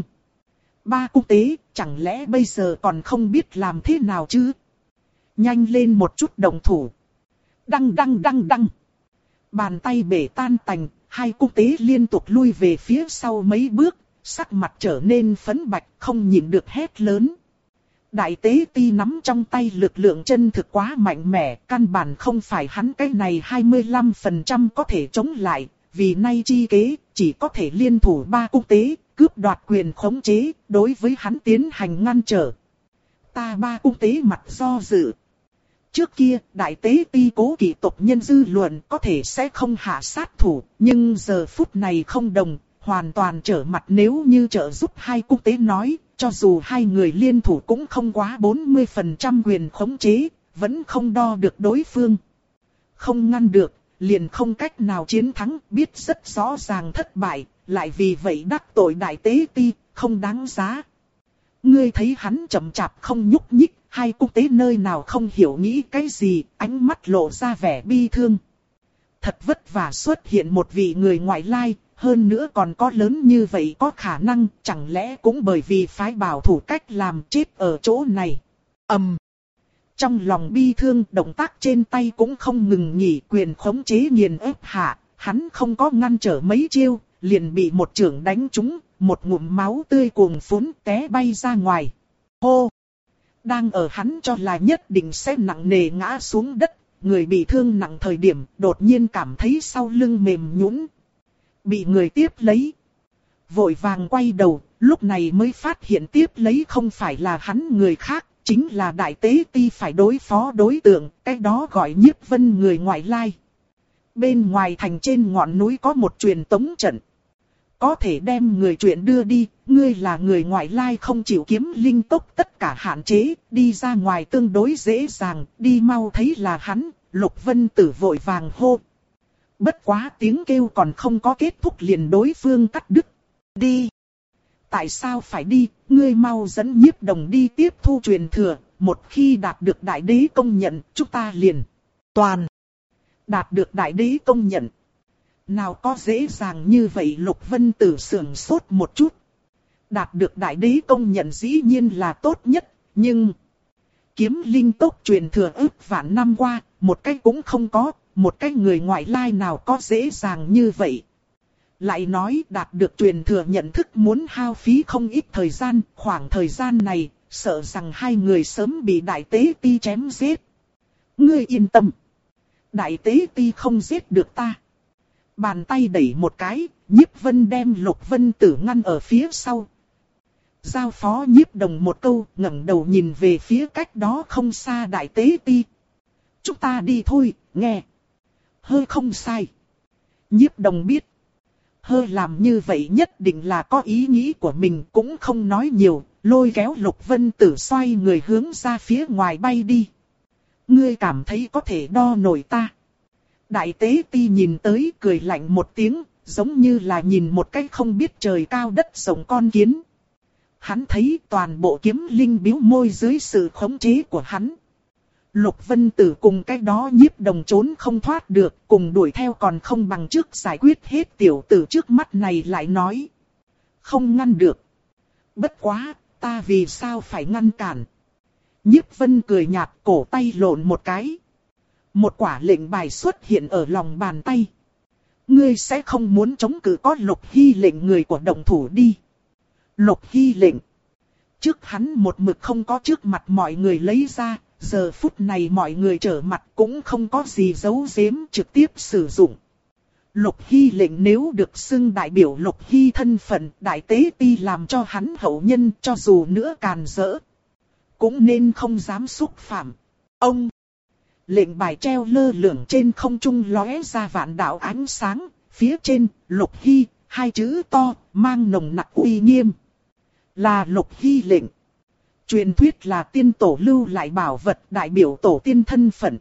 Ba cung tế, chẳng lẽ bây giờ còn không biết làm thế nào chứ? Nhanh lên một chút đồng thủ. Đăng đăng đăng đăng. Bàn tay bể tan tành, hai cung tế liên tục lui về phía sau mấy bước, sắc mặt trở nên phấn bạch, không nhịn được hét lớn. Đại tế ti nắm trong tay lực lượng chân thực quá mạnh mẽ, căn bản không phải hắn cái này hai mươi lăm phần trăm có thể chống lại, vì nay chi kế, chỉ có thể liên thủ ba cung tế, cướp đoạt quyền khống chế, đối với hắn tiến hành ngăn trở. Ta ba cung tế mặt do dự. Trước kia, đại tế ti cố kỵ tộc nhân dư luận có thể sẽ không hạ sát thủ, nhưng giờ phút này không đồng, hoàn toàn trở mặt. Nếu như trợ giúp hai cung tế nói, cho dù hai người liên thủ cũng không quá bốn mươi phần trăm quyền khống chế, vẫn không đo được đối phương. Không ngăn được, liền không cách nào chiến thắng, biết rất rõ ràng thất bại, lại vì vậy đắc tội đại tế ti, không đáng giá. Ngươi thấy hắn chậm chạp không nhúc nhích, hai cung tế nơi nào không hiểu nghĩ cái gì, ánh mắt lộ ra vẻ bi thương. Thật vất vả xuất hiện một vị người ngoại lai, hơn nữa còn có lớn như vậy có khả năng, chẳng lẽ cũng bởi vì phái bảo thủ cách làm chết ở chỗ này. ầm. Um. Trong lòng bi thương, động tác trên tay cũng không ngừng nghỉ, quyền khống chế nghiền ép hạ, hắn không có ngăn trở mấy chiêu, liền bị một chưởng đánh trúng, một ngụm máu tươi cuồn phún té bay ra ngoài. Hô! Đang ở hắn cho là nhất định sẽ nặng nề ngã xuống đất, người bị thương nặng thời điểm đột nhiên cảm thấy sau lưng mềm nhũn, bị người tiếp lấy. Vội vàng quay đầu, lúc này mới phát hiện tiếp lấy không phải là hắn người khác, chính là đại tế ti phải đối phó đối tượng, cái đó gọi Nhiếp Vân người ngoại lai. Bên ngoài thành trên ngọn núi có một truyền tống trận. Có thể đem người chuyện đưa đi, ngươi là người ngoại lai không chịu kiếm linh tốc tất cả hạn chế, đi ra ngoài tương đối dễ dàng, đi mau thấy là hắn, Lục Vân Tử vội vàng hô. Bất quá tiếng kêu còn không có kết thúc liền đối phương cắt đứt. Đi! Tại sao phải đi, ngươi mau dẫn Nhiếp Đồng đi tiếp thu truyền thừa, một khi đạt được đại đế công nhận, chúng ta liền toàn đạt được đại đế công nhận. Nào có dễ dàng như vậy, Lục Vân Tử sưởng sốt một chút. Đạt được đại đế công nhận dĩ nhiên là tốt nhất, nhưng kiếm linh tốc truyền thừa ức vạn năm qua, một cái cũng không có, một cái người ngoại lai nào có dễ dàng như vậy. Lại nói đạt được truyền thừa nhận thức muốn hao phí không ít thời gian, khoảng thời gian này, sợ rằng hai người sớm bị đại tế ti chém giết. Ngươi yên tâm, đại tế ti không giết được ta. Bàn tay đẩy một cái, Nhiếp Vân đem Lục Vân Tử ngăn ở phía sau. Giao phó Nhiếp Đồng một câu, ngẩng đầu nhìn về phía cách đó không xa đại tế ti. Chúng ta đi thôi, nghe. Hơi không sai. Nhiếp Đồng biết. Hơi làm như vậy nhất định là có ý nghĩ của mình, cũng không nói nhiều, lôi kéo Lục Vân Tử xoay người hướng ra phía ngoài bay đi. Ngươi cảm thấy có thể đo nổi ta? Đại tế ti nhìn tới cười lạnh một tiếng, giống như là nhìn một cái không biết trời cao đất rộng con kiến. Hắn thấy toàn bộ kiếm linh bĩu môi dưới sự khống chế của hắn. Lục Vân Tử cùng cái đó Nhiếp Đồng trốn không thoát được, cùng đuổi theo còn không bằng trước giải quyết hết tiểu tử trước mắt này lại nói. Không ngăn được. Bất quá, ta vì sao phải ngăn cản? Nhiếp Vân cười nhạt, cổ tay lộn một cái. Một quả lệnh bài xuất hiện ở lòng bàn tay. Ngươi sẽ không muốn chống cự có Lục Hy lệnh người của động thủ đi. Lục Hy lệnh. Trước hắn một mực không có trước mặt mọi người lấy ra, giờ phút này mọi người trở mặt cũng không có gì giấu giếm, trực tiếp sử dụng. Lục Hy lệnh nếu được xưng đại biểu Lục Hy thân phận, đại tế ti làm cho hắn hậu nhân, cho dù nữa càn rỡ, cũng nên không dám xúc phạm. Ông! Lệnh bài treo lơ lửng trên không trung lóe ra vạn đạo ánh sáng, phía trên, Lục Hy, hai chữ to, mang nồng nặc uy nghiêm. Là Lục Hy lệnh. Truyền thuyết là tiên tổ lưu lại bảo vật đại biểu tổ tiên thân phận.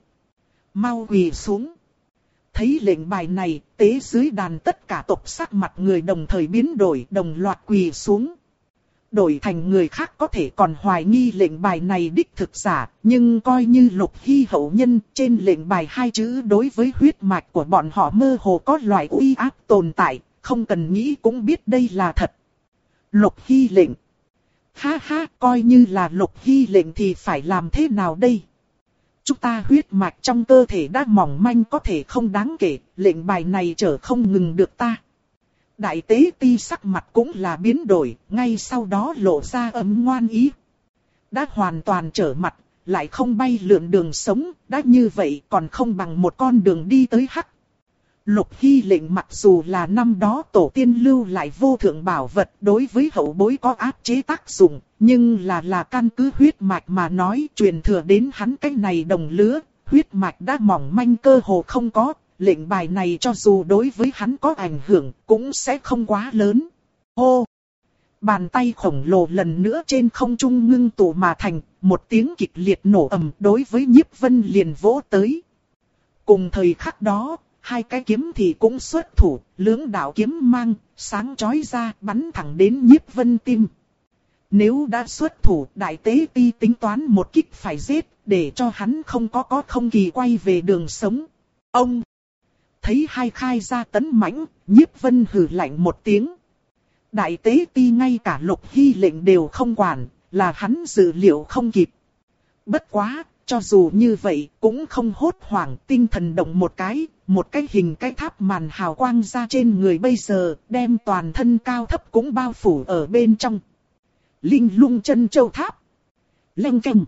Mau quỳ xuống. Thấy lệnh bài này, tế dưới đàn tất cả tộc sắc mặt người đồng thời biến đổi, đồng loạt quỳ xuống. Đổi thành người khác có thể còn hoài nghi lệnh bài này đích thực giả, nhưng coi như Lục Hy hậu nhân, trên lệnh bài hai chữ đối với huyết mạch của bọn họ mơ hồ có loại uy áp tồn tại, không cần nghĩ cũng biết đây là thật. Lục Hy lệnh. Ha ha, coi như là Lục Hy lệnh thì phải làm thế nào đây? Chúng ta huyết mạch trong cơ thể đã mỏng manh có thể không đáng kể, lệnh bài này trở không ngừng được ta. Đại tế ti sắc mặt cũng là biến đổi, ngay sau đó lộ ra ấm ngoan ý. Đã hoàn toàn trở mặt, lại không bay lượn đường sống, đã như vậy còn không bằng một con đường đi tới hắc. Lục Hy lệnh mặc dù là năm đó tổ tiên lưu lại vô thượng bảo vật đối với hậu bối có áp chế tác dụng, nhưng là là căn cứ huyết mạch mà nói truyền thừa đến hắn cái này đồng lứa, huyết mạch đã mỏng manh cơ hồ không có, lệnh bài này cho dù đối với hắn có ảnh hưởng cũng sẽ không quá lớn. Hô! Bàn tay khổng lồ lần nữa trên không trung ngưng tụ mà thành, một tiếng kịch liệt nổ ầm đối với Nhiếp Vân liền vỗ tới. Cùng thời khắc đó, hai cái kiếm thì cũng xuất thủ, lưỡng đạo kiếm mang, sáng chói ra bắn thẳng đến Nhiếp Vân tim. Nếu đã xuất thủ, Đại Tế Ti tính toán một kích phải giết, để cho hắn không có có không kỳ quay về đường sống. Ông! Thấy hai khai ra tấn mãnh, Nhiếp Vân hừ lạnh một tiếng. Đại Tế Ti ngay cả Lục Hy lệnh đều không quản, là hắn dự liệu không kịp. Bất quá, cho dù như vậy, cũng không hốt hoảng, tinh thần động một cái, một cái hình cái tháp màn hào quang ra trên người bây giờ, đem toàn thân cao thấp cũng bao phủ ở bên trong. Linh Lung Chân Châu Tháp. Leng keng.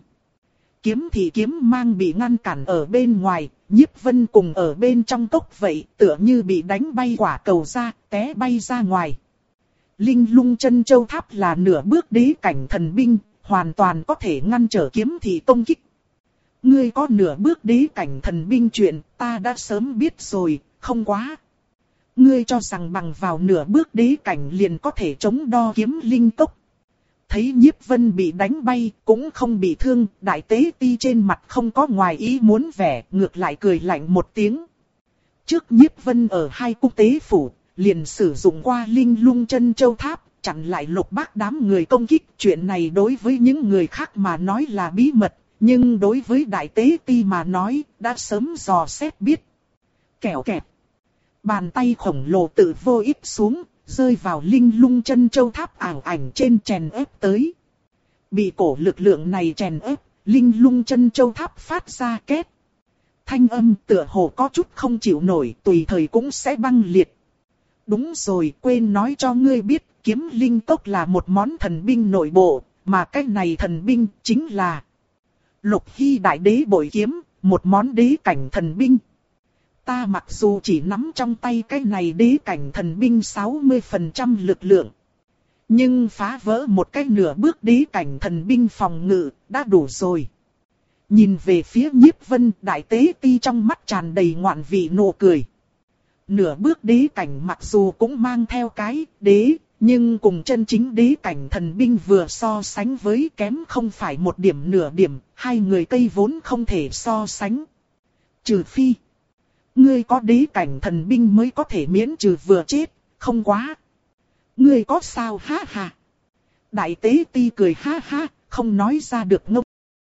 Kiếm thì kiếm mang bị ngăn cản ở bên ngoài, Nhiếp Vân cùng ở bên trong cốc vậy, tựa như bị đánh bay quả cầu ra, té bay ra ngoài. Linh Lung Chân Châu Tháp là nửa bước đế cảnh thần binh, hoàn toàn có thể ngăn trở kiếm thì công kích. Ngươi có nửa bước đế cảnh thần binh chuyện, ta đã sớm biết rồi, không quá. Ngươi cho rằng bằng vào nửa bước đế cảnh liền có thể chống đo kiếm linh cốc. Thấy Nhiếp Vân bị đánh bay, cũng không bị thương, Đại Tế Ti trên mặt không có ngoài ý muốn vẻ, ngược lại cười lạnh một tiếng. Trước Nhiếp Vân ở hai cung tế phủ, liền sử dụng qua Linh Lung Chân Châu Tháp, chặn lại Lục Bác đám người công kích. Chuyện này đối với những người khác mà nói là bí mật, nhưng đối với Đại Tế Ti mà nói, đã sớm dò xét biết. Kẻo kẹt. Bàn tay khổng lồ tự vô ích xuống, rơi vào Linh Lung Chân Châu Tháp ảo ảnh trên chèn ép tới. Bị cổ lực lượng này chèn ép, Linh Lung Chân Châu Tháp phát ra két. Thanh âm tựa hồ có chút không chịu nổi, tùy thời cũng sẽ băng liệt. Đúng rồi, quên nói cho ngươi biết, kiếm linh cốc là một món thần binh nội bộ, mà cái này thần binh chính là Lục Hy Đại Đế bội kiếm, một món đế cảnh thần binh. Ta mặc dù chỉ nắm trong tay cái này đế cảnh thần binh sáu mươi phần trăm lực lượng, nhưng phá vỡ một cái nửa bước đế cảnh thần binh phòng ngự, đã đủ rồi. Nhìn về phía Nhiếp Vân, Đại Tế Ti trong mắt tràn đầy ngoạn vị nụ cười. Nửa bước đế cảnh mặc dù cũng mang theo cái đế, nhưng cùng chân chính đế cảnh thần binh vừa so sánh với kém không phải một điểm nửa điểm, hai người cây vốn không thể so sánh. Trừ phi, ngươi có đế cảnh thần binh mới có thể miễn trừ vừa chết, không quá. Ngươi có sao ha ha. Đại Tế Ti cười ha ha, không nói ra được ngốc